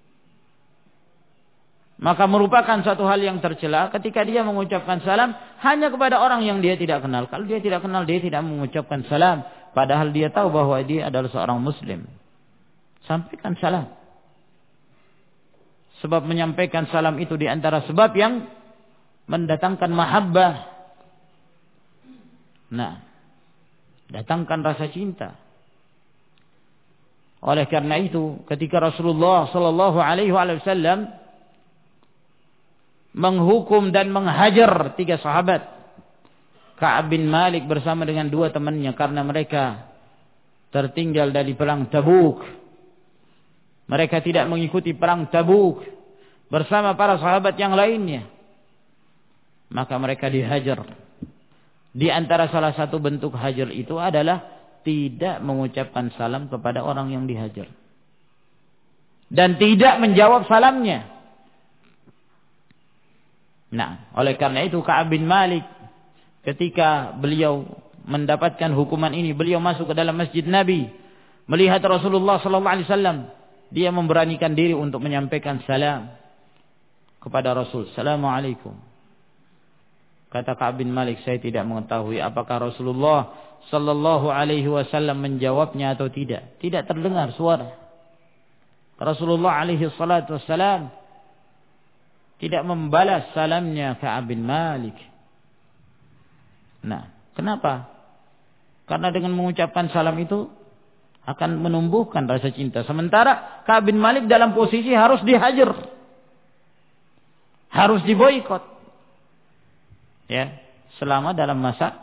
Maka merupakan suatu hal yang tercela ketika dia mengucapkan salam hanya kepada orang yang dia tidak kenal. Kalau dia tidak kenal, dia tidak mengucapkan salam, padahal dia tahu bahwa dia adalah seorang muslim. Sampaikan salam. Sebab menyampaikan salam itu di antara sebab yang mendatangkan mahabbah. Nah, datangkan rasa cinta. Oleh karena itu, ketika Rasulullah sallallahu alaihi wasallam menghukum dan menghajar tiga sahabat, Ka'ab bin Malik bersama dengan dua temannya karena mereka tertinggal dari perang Tabuk. Mereka tidak mengikuti perang Tabuk bersama para sahabat yang lainnya. Maka mereka dihajar. Di antara salah satu bentuk hajar itu adalah tidak mengucapkan salam kepada orang yang dihajar. Dan tidak menjawab salamnya. Nah, oleh karena itu Ka'ab bin Malik ketika beliau mendapatkan hukuman ini, beliau masuk ke dalam masjid Nabi, melihat Rasulullah sallallahu alaihi wasallam, dia memberanikan diri untuk menyampaikan salam kepada Rasul. Assalamualaikum. Kata Ka'ab bin Malik, saya tidak mengetahui apakah Rasulullah sallallahu alaihi wasallam menjawabnya atau tidak. Tidak terdengar suara. Rasulullah alaihi salatu wassalam tidak membalas salamnya Ka'ab bin Malik. Nah, kenapa? Karena dengan mengucapkan salam itu akan menumbuhkan rasa cinta. Sementara Ka'ab bin Malik dalam posisi harus dihajar. Harus diboikot. Ya, selama dalam masa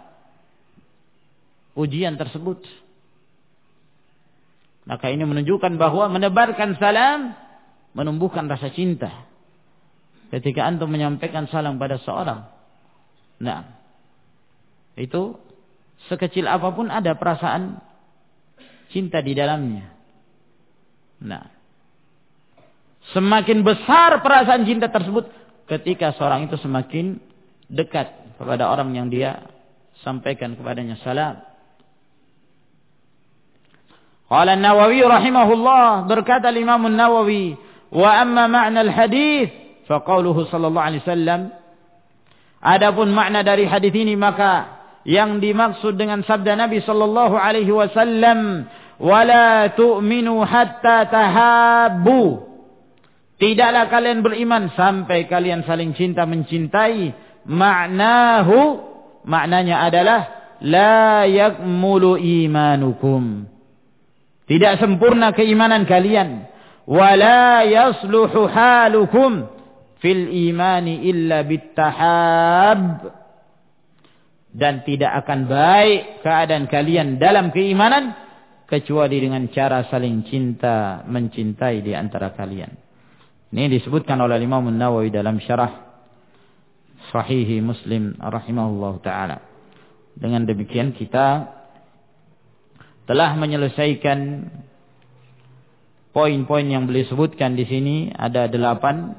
ujian tersebut. Maka ini menunjukkan bahwa menebarkan salam menumbuhkan rasa cinta. Ketika antum menyampaikan salam pada seorang, nah, itu sekecil apapun ada perasaan cinta di dalamnya. Nah, semakin besar perasaan cinta tersebut ketika seorang itu semakin dekat kepada orang yang dia sampaikan kepadanya salam. Qala An-Nawawi rahimahullah, berkata Imam An-Nawawi, wa amma ma'na al-hadis fa qauluhu sallallahu alaihi wasallam, adapun makna dari hadis ini maka yang dimaksud dengan sabda Nabi sallallahu alaihi wasallam, wala tu'minu hatta tahabbu, tidaklah kalian beriman sampai kalian saling cinta mencintai. Maknahu, maknanya adalah la yakmulu imanukum, tidak sempurna keimanan kalian, wala yasluhu halukum fil imani illa bittahab, dan tidak akan baik keadaan kalian dalam keimanan kecuali dengan cara saling cinta mencintai di antara kalian. Ini disebutkan oleh Imam An-Nawawi dalam syarah Sahih Muslim rahimahullah ta'ala. Dengan demikian kita telah menyelesaikan poin-poin yang beliau sebutkan di sini. Ada delapan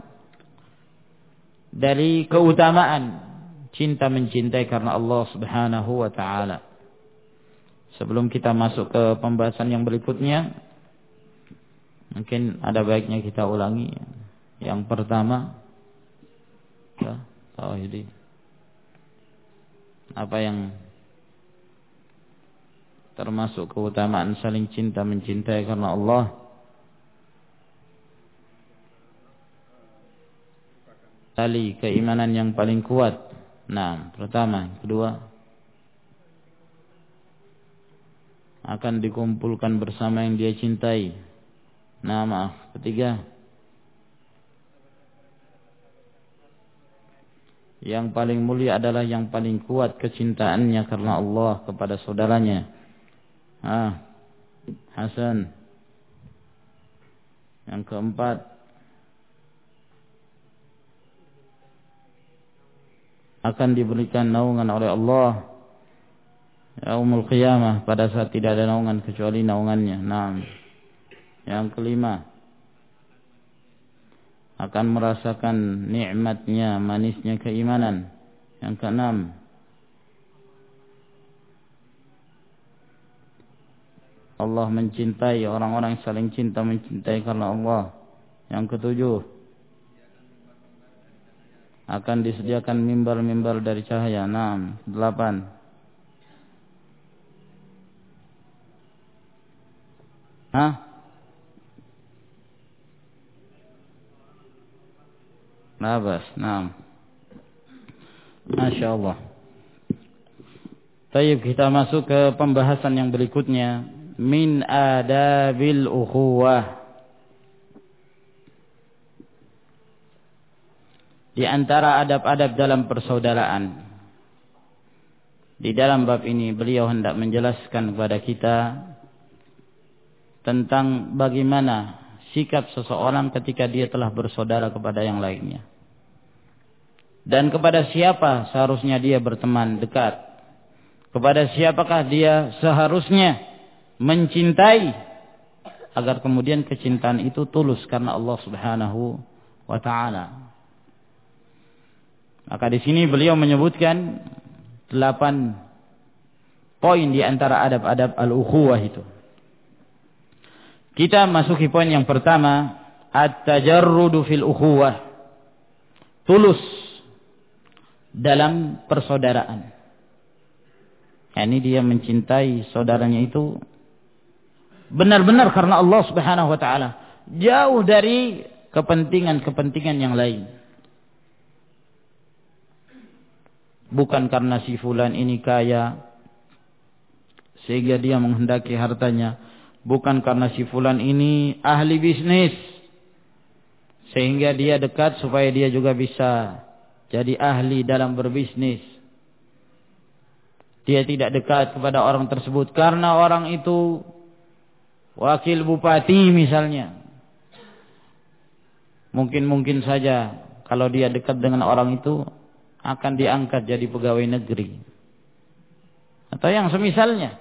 dari keutamaan cinta mencintai karena Allah subhanahu wa ta'ala. Sebelum kita masuk ke pembahasan yang berikutnya, mungkin ada baiknya kita ulangi. Yang pertama, ya, tauhid. Apa yang termasuk keutamaan saling cinta mencintai karena Allah? Tali keimanan yang paling kuat. Nah, pertama, kedua, akan dikumpulkan bersama yang dia cintai. Nah, maaf, ketiga, yang paling mulia adalah yang paling kuat kecintaannya karena Allah kepada saudaranya. Ah, Hasan. Yang keempat, akan diberikan naungan oleh Allah yaumul qiyamah, pada saat tidak ada naungan kecuali naungannya. Nah, yang kelima, akan merasakan nikmatnya, manisnya keimanan Yang keenam. Allah mencintai orang-orang yang saling cinta mencintai karena Allah. Yang ketujuh. Akan disediakan mimbar-mimbar dari cahaya. Enam. Delapan. Hah? Labas. Enam. Masya Allah. Baik, kita masuk ke pembahasan yang berikutnya. Min adabil ukhuwah. Di antara adab-adab dalam persaudaraan. Di dalam bab ini beliau hendak menjelaskan kepada kita tentang bagaimana sikap seseorang ketika dia telah bersaudara kepada yang lainnya. Dan kepada siapa seharusnya dia berteman dekat. Kepada siapakah dia seharusnya mencintai agar kemudian kecintaan itu tulus karena Allah Subhanahu wa taala. Maka di sini beliau menyebutkan delapan poin di antara adab-adab al-ukhuwah itu. Kita masuki poin yang pertama, at-tajarrudu fil ukhuwah. Tulus dalam persaudaraan. Ini dia mencintai saudaranya itu benar-benar karena Allah Subhanahu wa taala, jauh dari kepentingan-kepentingan yang lain. Bukan karena si fulan ini kaya sehingga dia menghendaki hartanya, bukan karena si fulan ini ahli bisnis sehingga dia dekat supaya dia juga bisa jadi ahli dalam berbisnis. Dia tidak dekat kepada orang tersebut karena orang itu wakil bupati misalnya. Mungkin-mungkin saja kalau dia dekat dengan orang itu akan diangkat jadi pegawai negeri. Atau yang semisalnya.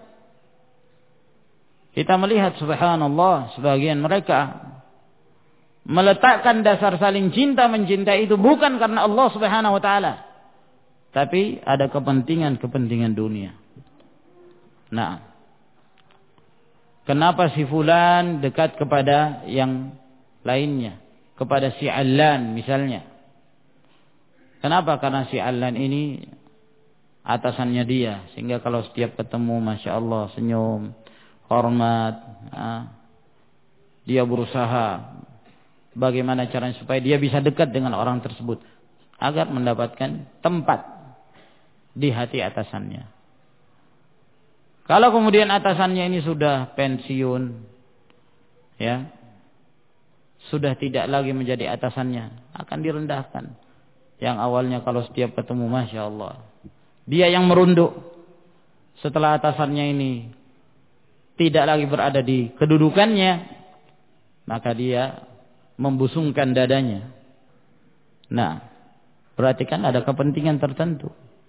Kita melihat subhanallah sebagian mereka meletakkan dasar saling cinta mencintai itu bukan karena Allah Subhanahu wa taala, tapi ada kepentingan-kepentingan dunia. Nah, kenapa si fulan dekat kepada yang lainnya, kepada si Allan misalnya? Kenapa? Karena si Allan ini atasannya dia, sehingga kalau setiap ketemu Masya Allah senyum, hormat. Nah, dia berusaha bagaimana caranya supaya dia bisa dekat dengan orang tersebut agar mendapatkan tempat di hati atasannya. Kalau kemudian atasannya ini sudah pensiun, ya, sudah tidak lagi menjadi atasannya, akan direndahkan. Yang awalnya kalau setiap ketemu Masya Allah, dia yang merunduk. Setelah atasannya ini tidak lagi berada di kedudukannya, maka dia membusungkan dadanya. Nah, berarti kan ada kepentingan tertentu.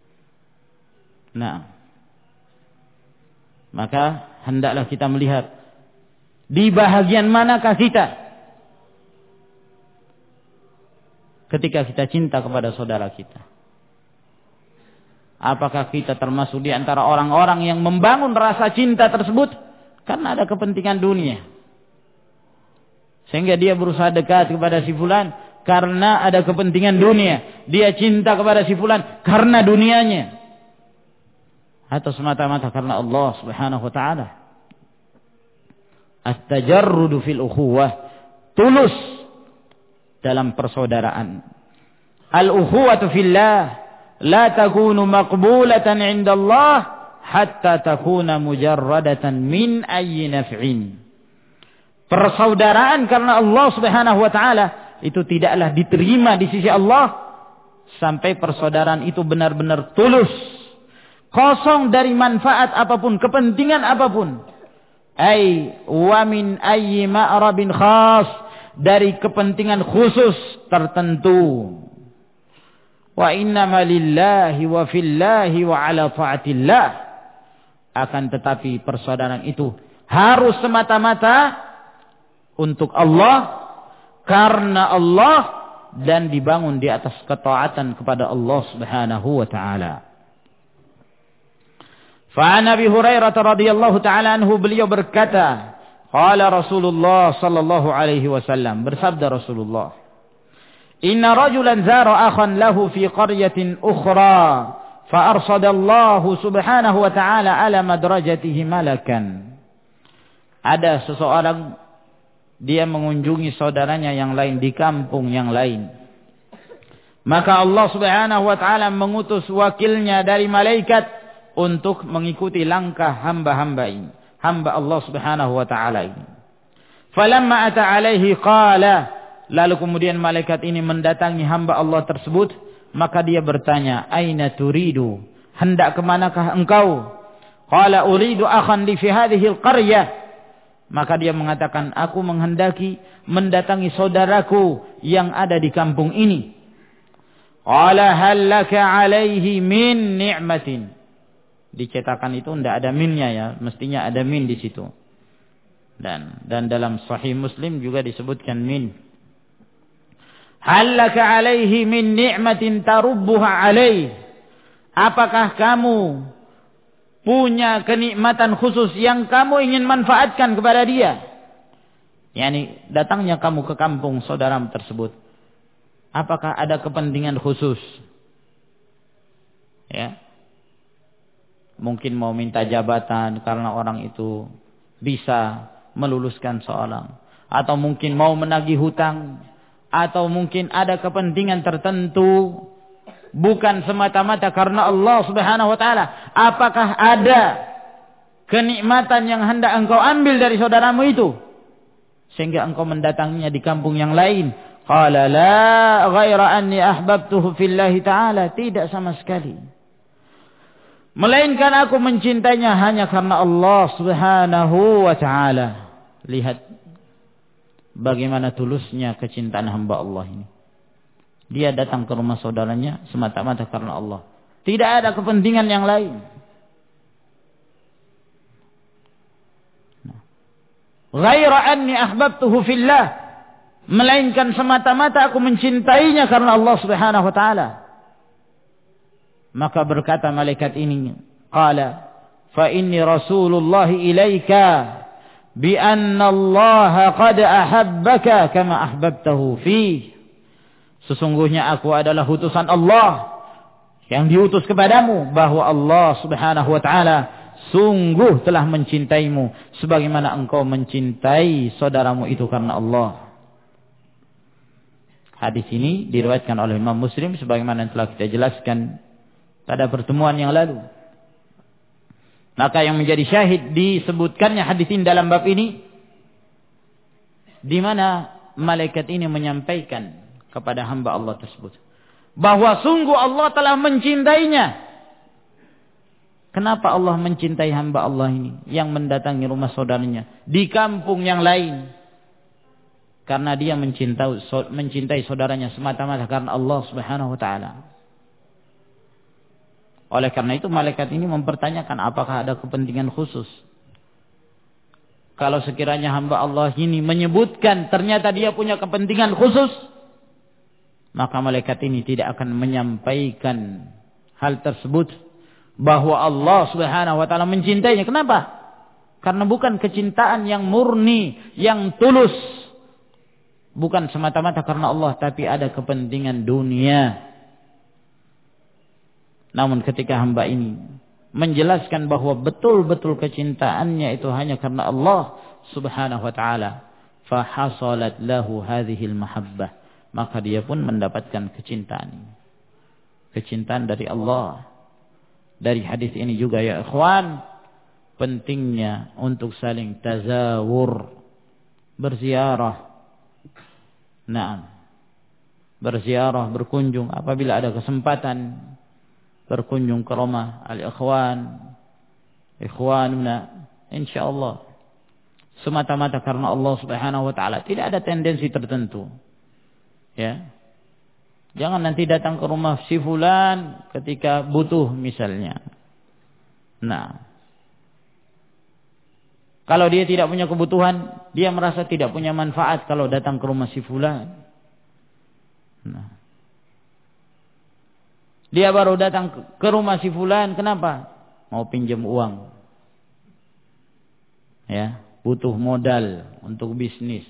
Nah, maka hendaklah kita melihat di bahagian manakah kita ketika kita cinta kepada saudara kita. Apakah kita termasuk di antara orang-orang yang membangun rasa cinta tersebut karena ada kepentingan dunia, sehingga dia berusaha dekat kepada si fulan karena ada kepentingan dunia. Dia cinta kepada si fulan karena dunianya, atau semata-mata karena Allah Subhanahu wa taala. At-tajarrudu fil ukhuwah, tulus dalam persaudaraan. Al-ukhuwatu fillah la takunu maqbulatan 'inda Allah hatta takuna mujarradatan min ayyi naf'in. Persaudaraan karena Allah Subhanahu wa taala itu tidaklah diterima di sisi Allah sampai persaudaraan itu benar-benar tulus, kosong dari manfaat apapun, kepentingan apapun. Ai wa min ayyi ma'rabin khas, dari kepentingan khusus tertentu. Wa innama lillahi wa fillahi wa ala ta'atillah. Akan tetapi persaudaraan itu harus semata-mata untuk Allah, karena Allah, dan dibangun di atas ketaatan kepada Allah Subhanahu wa taala. Fa Nabi Hurairah radhiyallahu taala anhu, beliau berkata, qala Rasulullah sallallahu alaihi wasallam, bersabda Rasulullah, inna rajulan zara akhan lahu fi qaryatin ukhra fa arsadallahu subhanahu wa ta'ala ala madrajatihi malakan. Ada seseorang, dia mengunjungi saudaranya yang lain di kampung yang lain, maka Allah subhanahu wa ta'ala mengutus wakilnya dari malaikat untuk mengikuti langkah hamba-hamba ini, hamba Allah subhanahu wa ta'ala ini. Falamma ata alaihi qala, lalu kemudian malaikat ini mendatangi hamba Allah tersebut, maka dia bertanya, aina turidu, hendak kemanakah engkau? Qala uridu akhan li fi hadhihi al-qaryah, maka dia mengatakan, aku menghendaki mendatangi saudaraku yang ada di kampung ini. Qala hal laka alaihi min ni'matin, dicetakan itu tidak ada minnya ya, mestinya ada min di situ. Dan dan dalam Sahih Muslim juga disebutkan min. Halaka alaihi min ni'matin tarubbuha alaih, apakah kamu punya kenikmatan khusus yang kamu ingin manfaatkan kepada dia? Yani datangnya kamu ke kampung saudaramu tersebut, apakah ada kepentingan khusus? Ya, mungkin mau minta jabatan karena orang itu bisa meluluskan seorang, atau mungkin mau menagih hutang, atau mungkin ada kepentingan tertentu, bukan semata-mata karena Allah Subhanahu wa taala. Apakah ada kenikmatan yang hendak engkau ambil dari saudaramu itu sehingga engkau mendatanginya di kampung yang lain? Qala la ghaira anni ahbabtuhu fillahi ta'ala, tidak sama sekali, melainkan aku mencintainya hanya karena Allah Subhanahu wa ta'ala. Lihat bagaimana tulusnya kecintaan hamba Allah ini. Dia datang ke rumah saudaranya semata-mata karena Allah, tidak ada kepentingan yang lain. Ghaira anni ahbabtuhu fillah, melainkan semata-mata aku mencintainya karena Allah Subhanahu wa ta'ala. Maka berkata malaikat ini, qala fa inni rasulullah ilaika bi anna Allah qad ahabbaka kama ahbabtahu fi, sesungguhnya aku adalah utusan Allah yang diutus kepadamu, bahwa Allah Subhanahu wa ta'ala sungguh telah mencintaimu sebagaimana engkau mencintai saudaramu itu karena Allah. Hadis ini diriwayatkan oleh Imam Muslim sebagaimana yang telah kita jelaskan pada pertemuan yang lalu. Maka yang menjadi syahid disebutkannya hadis ini dalam bab ini, di mana malaikat ini menyampaikan kepada hamba Allah tersebut bahwa sungguh Allah telah mencintainya. Kenapa Allah mencintai hamba Allah ini yang mendatangi rumah saudaranya di kampung yang lain? Karena dia mencintai mencintai saudaranya semata-mata karena Allah Subhanahu wa ta'ala. Oleh karena itu malaikat ini mempertanyakan apakah ada kepentingan khusus. Kalau sekiranya hamba Allah ini menyebutkan ternyata dia punya kepentingan khusus, maka malaikat ini tidak akan menyampaikan hal tersebut, bahwa Allah Subhanahu wa ta'ala mencintainya. Kenapa? Karena bukan kecintaan yang murni, yang tulus, bukan semata-mata karena Allah, tapi ada kepentingan dunia. Namun ketika hamba ini menjelaskan bahwa betul-betul kecintaannya itu hanya karena Allah Subhanahu wa ta'ala, fahasalat lahu hadhil mahabbah, maka dia pun mendapatkan kecintaan. Kecintaan dari Allah. Dari hadis ini juga ya ikhwan, pentingnya untuk saling tazawur, berziarah. Nah, berziarah, berkunjung apabila ada kesempatan, berkunjung ke rumah al-ikhwan, ikhwanuna, insyaallah semata-mata karena Allah Subhanahu wa ta'ala, tidak ada tendensi tertentu. Ya. Jangan nanti datang ke rumah si fulan ketika butuh misalnya. Nah, kalau dia tidak punya kebutuhan, dia merasa tidak punya manfaat kalau datang ke rumah si fulan. Nah. Dia baru datang ke rumah si fulan, kenapa? Mau pinjam uang. Ya, butuh modal untuk bisnis.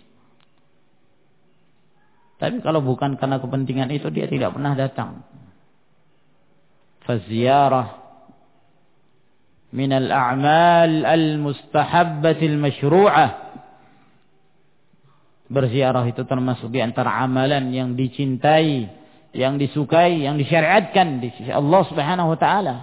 Tapi kalau bukan karena kepentingan itu, dia tidak pernah datang. Faziyarah minal a'mal al-mustahabbatil masyru'ah. Berziarah itu termasuk di antara amalan yang dicintai, yang disukai, yang disyariatkan di sisi Allah Subhanahu wa taala.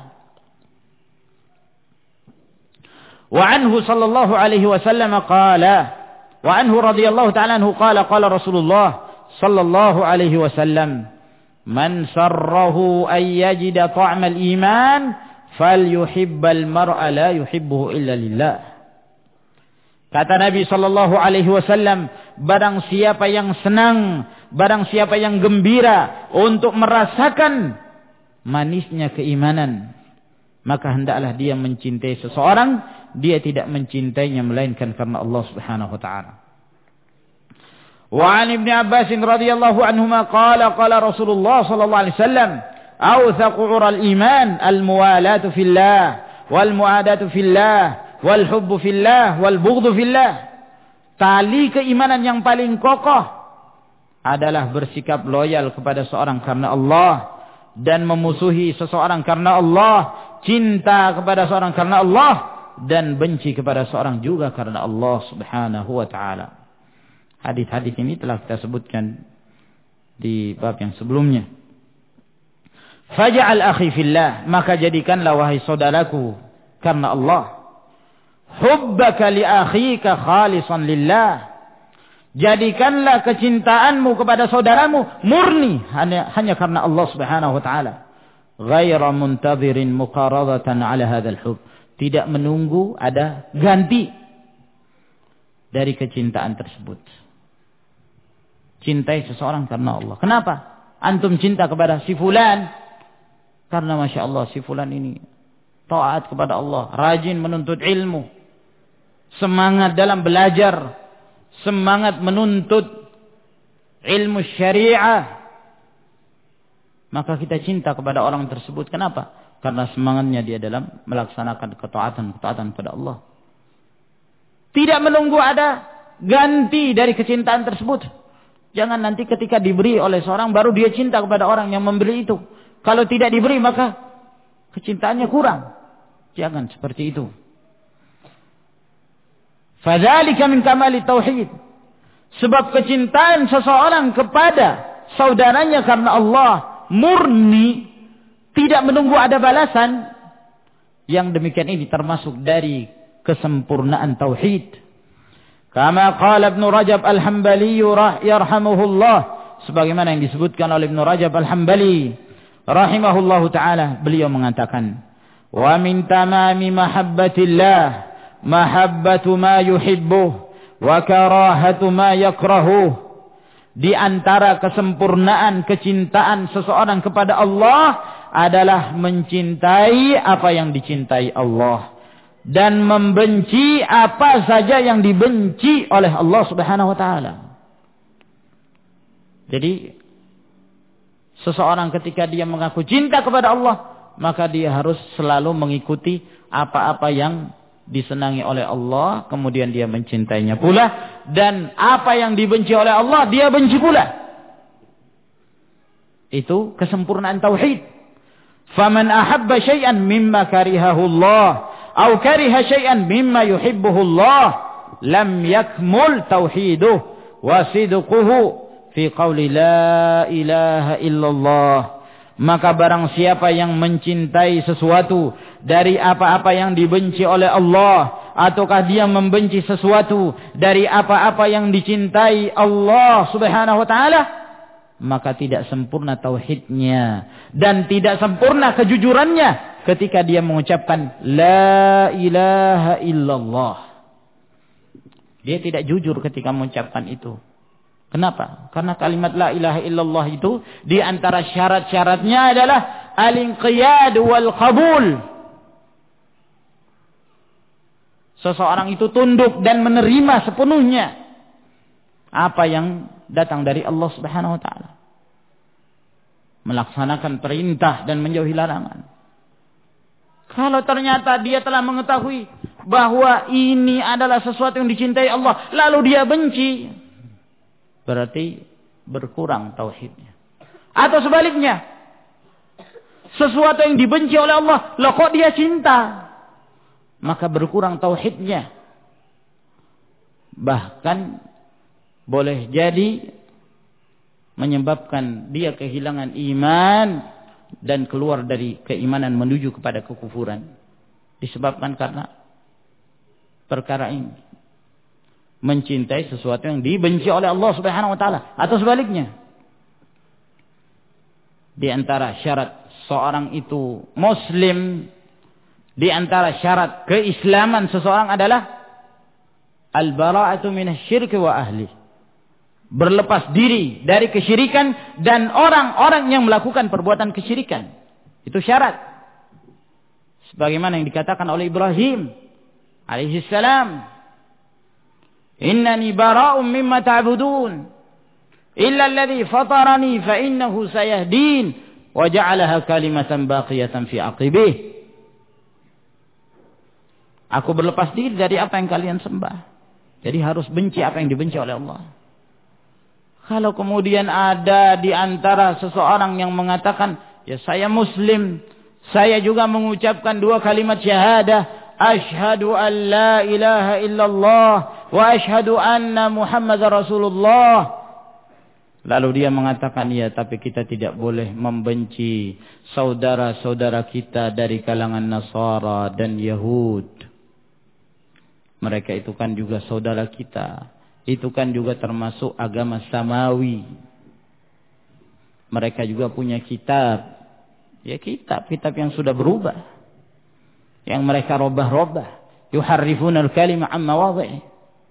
Wa anhu sallallahu alaihi wasallam qala, wa anhu radhiyallahu ta'ala anhu qala qala Rasulullah sallallahu alaihi wasallam, man sarrahu ay yajida ta'mal iman falyuhibbal mar'a la yuhibbuhu illa lillah. Kata Nabi sallallahu alaihi wasallam, barang siapa yang senang, barang siapa yang gembira untuk merasakan manisnya keimanan, maka hendaklah dia mencintai seseorang, dia tidak mencintainya melainkan karena Allah Subhanahu wa taala. Wa an Ibnu Abbas radhiyallahu anhuma qala qala Rasulullah sallallahu alaihi wasallam, awthaqu 'ural iman al-muwalatu fillah wal mu'adatu fillah wal hubbu fillah wal bughdhu fillah. Tali keimanan yang paling kokoh adalah bersikap loyal kepada seorang karena Allah dan memusuhi seseorang karena Allah, cinta kepada seorang karena Allah dan benci kepada seorang juga karena Allah Subhanahu wa taala. Hadis-hadis ini telah kita sebutkan di bab yang sebelumnya. Faj'al akhi fillah, maka jadikanlah wahai saudaraku karena Allah. Hubbaka li akhika khalisan lillah. Jadikanlah kecintaanmu kepada saudaramu murni hanya hanya karena Allah Subhanahu wa taala. Ghaira muntadhirin muqaradatan ala hadzal hubb. Tidak menunggu ada ganti dari kecintaan tersebut. Cintai seseorang karena Allah. Kenapa? Antum cinta kepada si fulan karena Masya Allah si fulan ini taat kepada Allah, rajin menuntut ilmu, semangat dalam belajar, semangat menuntut ilmu syariah. Maka kita cinta kepada orang tersebut. Kenapa? Karena semangatnya dia dalam melaksanakan ketaatan-ketaatan kepada Allah. Tidak menunggu ada ganti dari kecintaan tersebut. Jangan nanti ketika diberi oleh seorang baru dia cinta kepada orang yang memberi itu. Kalau tidak diberi maka kecintaannya kurang. Jangan seperti itu. Fadzalika min kamali tauhid. Sebab kecintaan seseorang kepada saudaranya karena Allah murni, tidak menunggu ada balasan. Yang demikian ini termasuk dari kesempurnaan tauhid. Kama qala Ibnu Rajab Al-Hambali yarhamuhullah, sebagaimana yang disebutkan oleh Ibnu Rajab Al-Hambali rahimahullahu taala, beliau mengatakan, wa min tamami mahabbatillah mahabbatu ma yuhibbuh wa karahatu ma yakrahuh. Di antara kesempurnaan kecintaan seseorang kepada Allah adalah mencintai apa yang dicintai Allah dan membenci apa saja yang dibenci oleh Allah Subhanahu wa taala. Jadi seseorang ketika dia mengaku cinta kepada Allah, maka dia harus selalu mengikuti apa-apa yang disenangi oleh Allah, kemudian dia mencintainya pula, dan apa yang dibenci oleh Allah dia benci pula. Itu kesempurnaan tauhid. Faman ahabba syai'an mimma karihahu Allah atau kariha syai'an mimma yuhibbuhu Allah lam yakmul tauhiduh wa sidquhu fi qawli la ilaha illallah. Maka barang siapa yang mencintai sesuatu dari apa-apa yang dibenci oleh Allah, ataukah dia membenci sesuatu dari apa-apa yang dicintai Allah Subhanahu wa taala, maka tidak sempurna tauhidnya dan tidak sempurna kejujurannya ketika dia mengucapkan la ilaha illallah. Dia tidak jujur ketika mengucapkan itu. Kenapa? Karena kalimat la ilaha illallah itu di antara syarat-syaratnya adalah al-inqiyad wal qabul. Seseorang itu tunduk dan menerima sepenuhnya apa yang datang dari Allah Subhanahu wa taala. melaksanakan perintah dan menjauhi larangan. Kalau ternyata dia telah mengetahui bahwa ini adalah sesuatu yang dicintai Allah, lalu dia benci, berarti berkurang tauhidnya. Atau sebaliknya, sesuatu yang dibenci oleh Allah, loh kok dia cinta, maka berkurang tauhidnya. Bahkan boleh jadi menyebabkan dia kehilangan iman dan keluar dari keimanan menuju kepada kekufuran. Disebabkan karena perkara ini. Mencintai sesuatu yang dibenci oleh Allah Subhanahu wa taala atau sebaliknya. Di antara syarat seorang itu muslim, di antara syarat keislaman seseorang adalah al-bara'atu minasyirki wa ahli. Berlepas diri dari kesyirikan dan orang-orang yang melakukan perbuatan kesyirikan. Itu syarat. Sebagaimana yang dikatakan oleh Ibrahim alaihi salam, innani bara'un mimma ta'budun illa alladhi fatarani fa innahu sayahdin wa ja'alaha kalimatan baqiyatan fi aqibih. Aku berlepas diri dari apa yang kalian sembah. Jadi harus benci apa yang dibenci oleh Allah. Kalau kemudian ada di antara seseorang yang mengatakan, ya saya muslim, saya juga mengucapkan dua kalimat syahadah, asyhadu an la ilaha illallah wa asyhadu anna Muhammadar Rasulullah. Lalu dia mengatakan, ya tapi kita tidak boleh membenci saudara-saudara kita dari kalangan Nasara dan Yahud. Mereka itu kan juga saudara kita. Itu kan juga termasuk agama samawi. Mereka juga punya kitab. Ya kitab-kitab yang sudah berubah. Yang mereka robah-robah. Yuharrifuna al-kalima an mawadhi'i.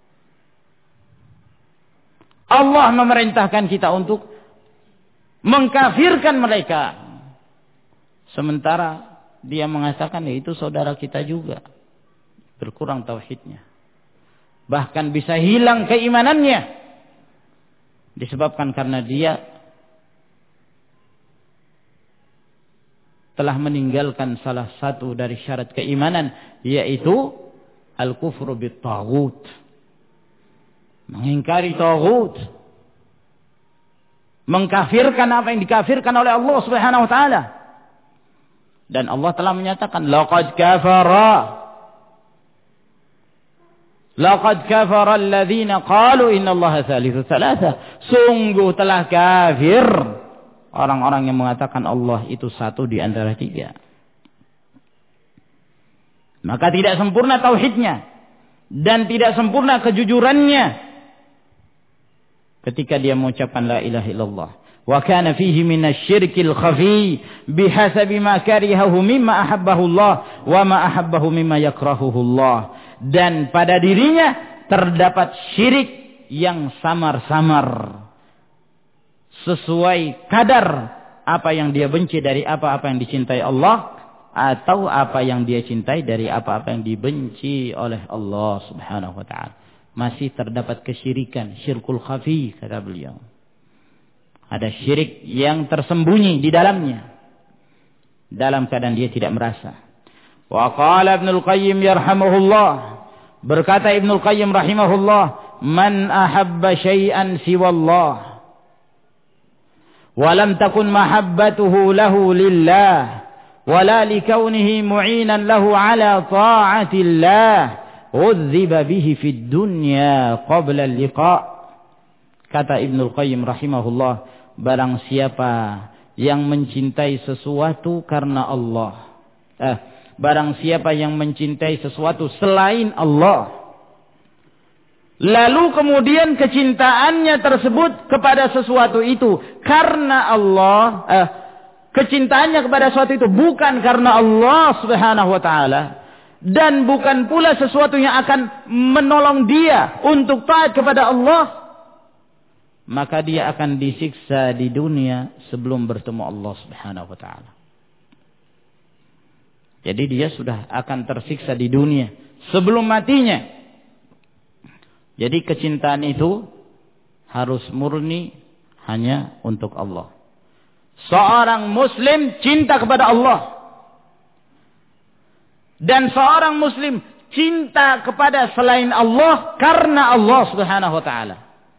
Allah memerintahkan kita untuk mengkafirkan mereka. Sementara dia mengatakan, ya itu saudara kita juga. Berkurang tauhidnya. Bahkan bisa hilang keimanannya. Disebabkan karena dia telah meninggalkan salah satu dari syarat keimanan, yaitu al-kufru bit-taghut. Mengingkari taghut. Mengkafirkan apa yang dikafirkan oleh Allah Subhanahu wa taala. Dan Allah telah menyatakan, laqad kafara Laqad kafara alladhina qalu innallaha thalithu thalatha. Sungguh telah kafir orang-orang yang mengatakan Allah itu satu di antara tiga. Maka tidak sempurna tauhidnya dan tidak sempurna kejujurannya ketika dia mengucapkan la ilaha illallah. Wa kana fihi minasyirkil khafi bihasabi ma karihahu mimma ahabbahu Allah wa ma ahabbahu mimma yakrahuhu Allah. Dan pada dirinya terdapat syirik yang samar-samar sesuai kadar apa yang dia benci dari apa-apa yang dicintai Allah, atau apa yang dia cintai dari apa-apa yang dibenci oleh Allah Subhanahu wa taala. Masih terdapat kesyirikan, syirkul khafi kata beliau. Ada syirik yang tersembunyi di dalamnya, dalam keadaan dia tidak merasa. Wa qala Ibnul Qayyim yarhamuhullah, berkata Ibnul Qayyim rahimahullah, man ahabba syai'an siwallah wa lam takun mahabbatuhu lahu lillah wa la likaunihi mu'inan lahu ala ta'atillah udhiba bihi fid dunya qabla al-liqa'. Kata Ibnul Qayyim rahimahullah, barang siapa yang mencintai sesuatu karena Allah, eh barang siapa yang mencintai sesuatu selain Allah, lalu kemudian kecintaannya tersebut kepada sesuatu itu karena Allah, eh, kecintaannya kepada sesuatu itu bukan karena Allah Subhanahu wa taala, dan bukan pula sesuatu yang akan menolong dia untuk taat kepada Allah, maka dia akan disiksa di dunia sebelum bertemu Allah Subhanahu wa taala. Jadi dia sudah akan tersiksa di dunia sebelum matinya. Jadi kecintaan itu harus murni hanya untuk Allah. Seorang muslim cinta kepada Allah. Dan seorang muslim cinta kepada selain Allah karena Allah Subhanahu wa taala.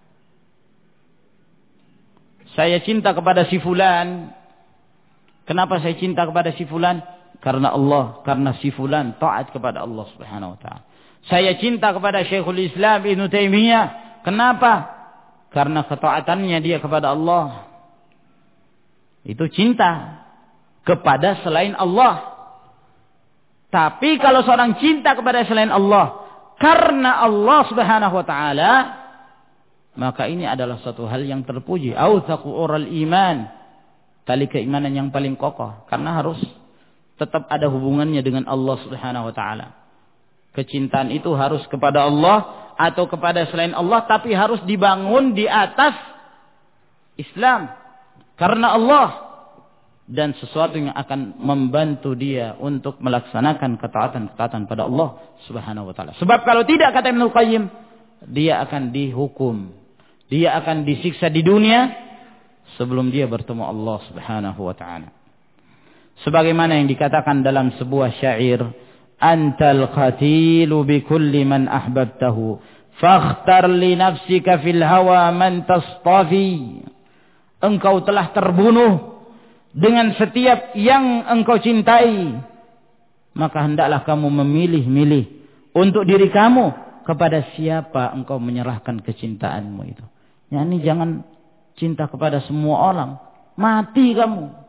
Saya cinta kepada si fulan. Kenapa saya cinta kepada si fulan? Karena Allah, karena si fulan taat kepada Allah Subhanahu wa taala. Saya cinta kepada Syekhul Islam Ibnu Taimiyah. Kenapa? Karena ketaatannya dia kepada Allah. Itu cinta kepada selain Allah. Tapi kalau seorang cinta kepada selain Allah karena Allah Subhanahu wa taala, maka ini adalah satu hal yang terpuji. Authaqu ural iman. Tali keimanan yang paling kokoh, karena harus tetap ada hubungannya dengan Allah Subhanahu wa taala. Kecintaan itu harus kepada Allah atau kepada selain Allah, tapi harus dibangun di atas Islam karena Allah dan sesuatu yang akan membantu dia untuk melaksanakan ketaatan-ketaatan pada Allah Subhanahu wa taala. Sebab kalau tidak, kata Ibnu Qayyim, dia akan dihukum, dia akan disiksa di dunia sebelum dia bertemu Allah Subhanahu wa taala. Sebagaimana yang dikatakan dalam sebuah syair, antal qatilu bi kulli man ahbabtahu fakhtar li nafsika fil hawa man tastafi. Engkau telah terbunuh dengan setiap yang engkau cintai, maka hendaklah kamu memilih-milih untuk diri kamu kepada siapa engkau menyerahkan kecintaanmu itu. Yani jangan cinta kepada semua orang, mati kamu.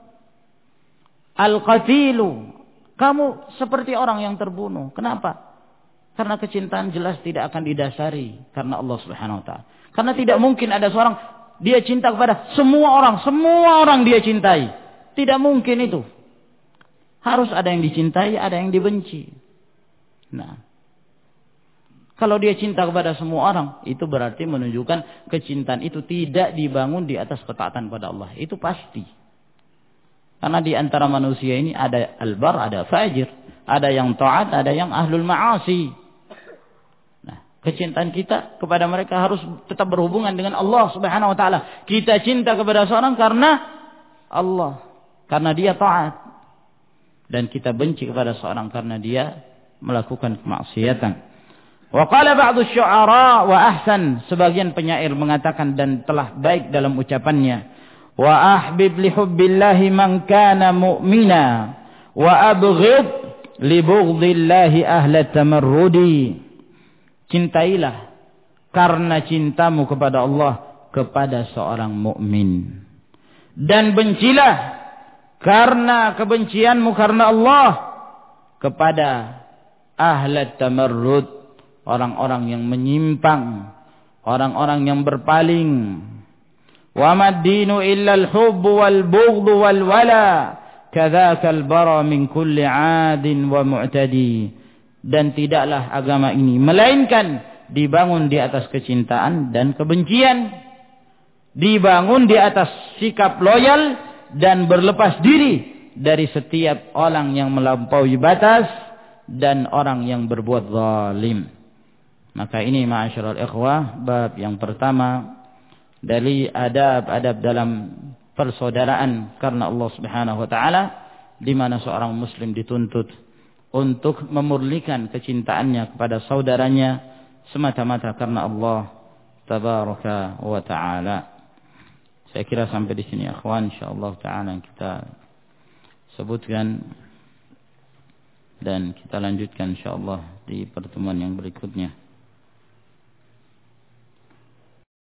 Al-qatilu, kamu seperti orang yang terbunuh. Kenapa? Karena kecintaan jelas tidak akan didasari karena Allah Subhanahu wa taala. Karena tidak mungkin ada seorang dia cinta kepada semua orang, semua orang dia cintai. Tidak mungkin itu. Harus ada yang dicintai, ada yang dibenci. Nah, kalau dia cinta kepada semua orang, itu berarti menunjukkan kecintaan itu tidak dibangun di atas ketaatan pada Allah. Itu pasti. Karena di antara manusia ini ada albar, ada fajir, ada yang taat, ada yang ahlul ma'asi. Nah, kecintaan kita kepada mereka harus tetap berhubungan dengan Allah Subhanahu wa taala. Kita cinta kepada seorang karena Allah, karena dia taat. Dan kita benci kepada seorang karena dia melakukan kemaksiatan. Wa qala ba'du syu'ara wa ahsan, sebagian penyair mengatakan dan telah baik dalam ucapannya, wa ahbib li hubbillahi man kana mu'mina wa abghid li bughdhillahi ahla tamarrudi. Cintailah karena cintamu kepada Allah kepada seorang mukmin, dan bencilah karena kebencianmu karena Allah kepada ahla tamarrud, orang-orang yang menyimpang, orang-orang yang berpaling. Wa mad-dinu illa al-hubb wal-bughd wal-wala kadzaka al-bara min kulli 'adin wa mu'tadi. Dan tidaklah agama ini melainkan dibangun di atas kecintaan dan kebencian, dibangun di atas sikap loyal dan berlepas diri dari setiap orang yang melampaui batas dan orang yang berbuat zalim. Maka ini ma'asyiral ikhwah, bab yang pertama dari adab-adab dalam persaudaraan karena Allah Subhanahu wa taala, di mana seorang muslim dituntut untuk memurnikan kecintaannya kepada saudaranya semata-mata karena Allah tabaraka wa taala. Saya kira sampai di sini akhwan, insyaallah taala kita sebutkan dan kita lanjutkan insyaallah di pertemuan yang berikutnya.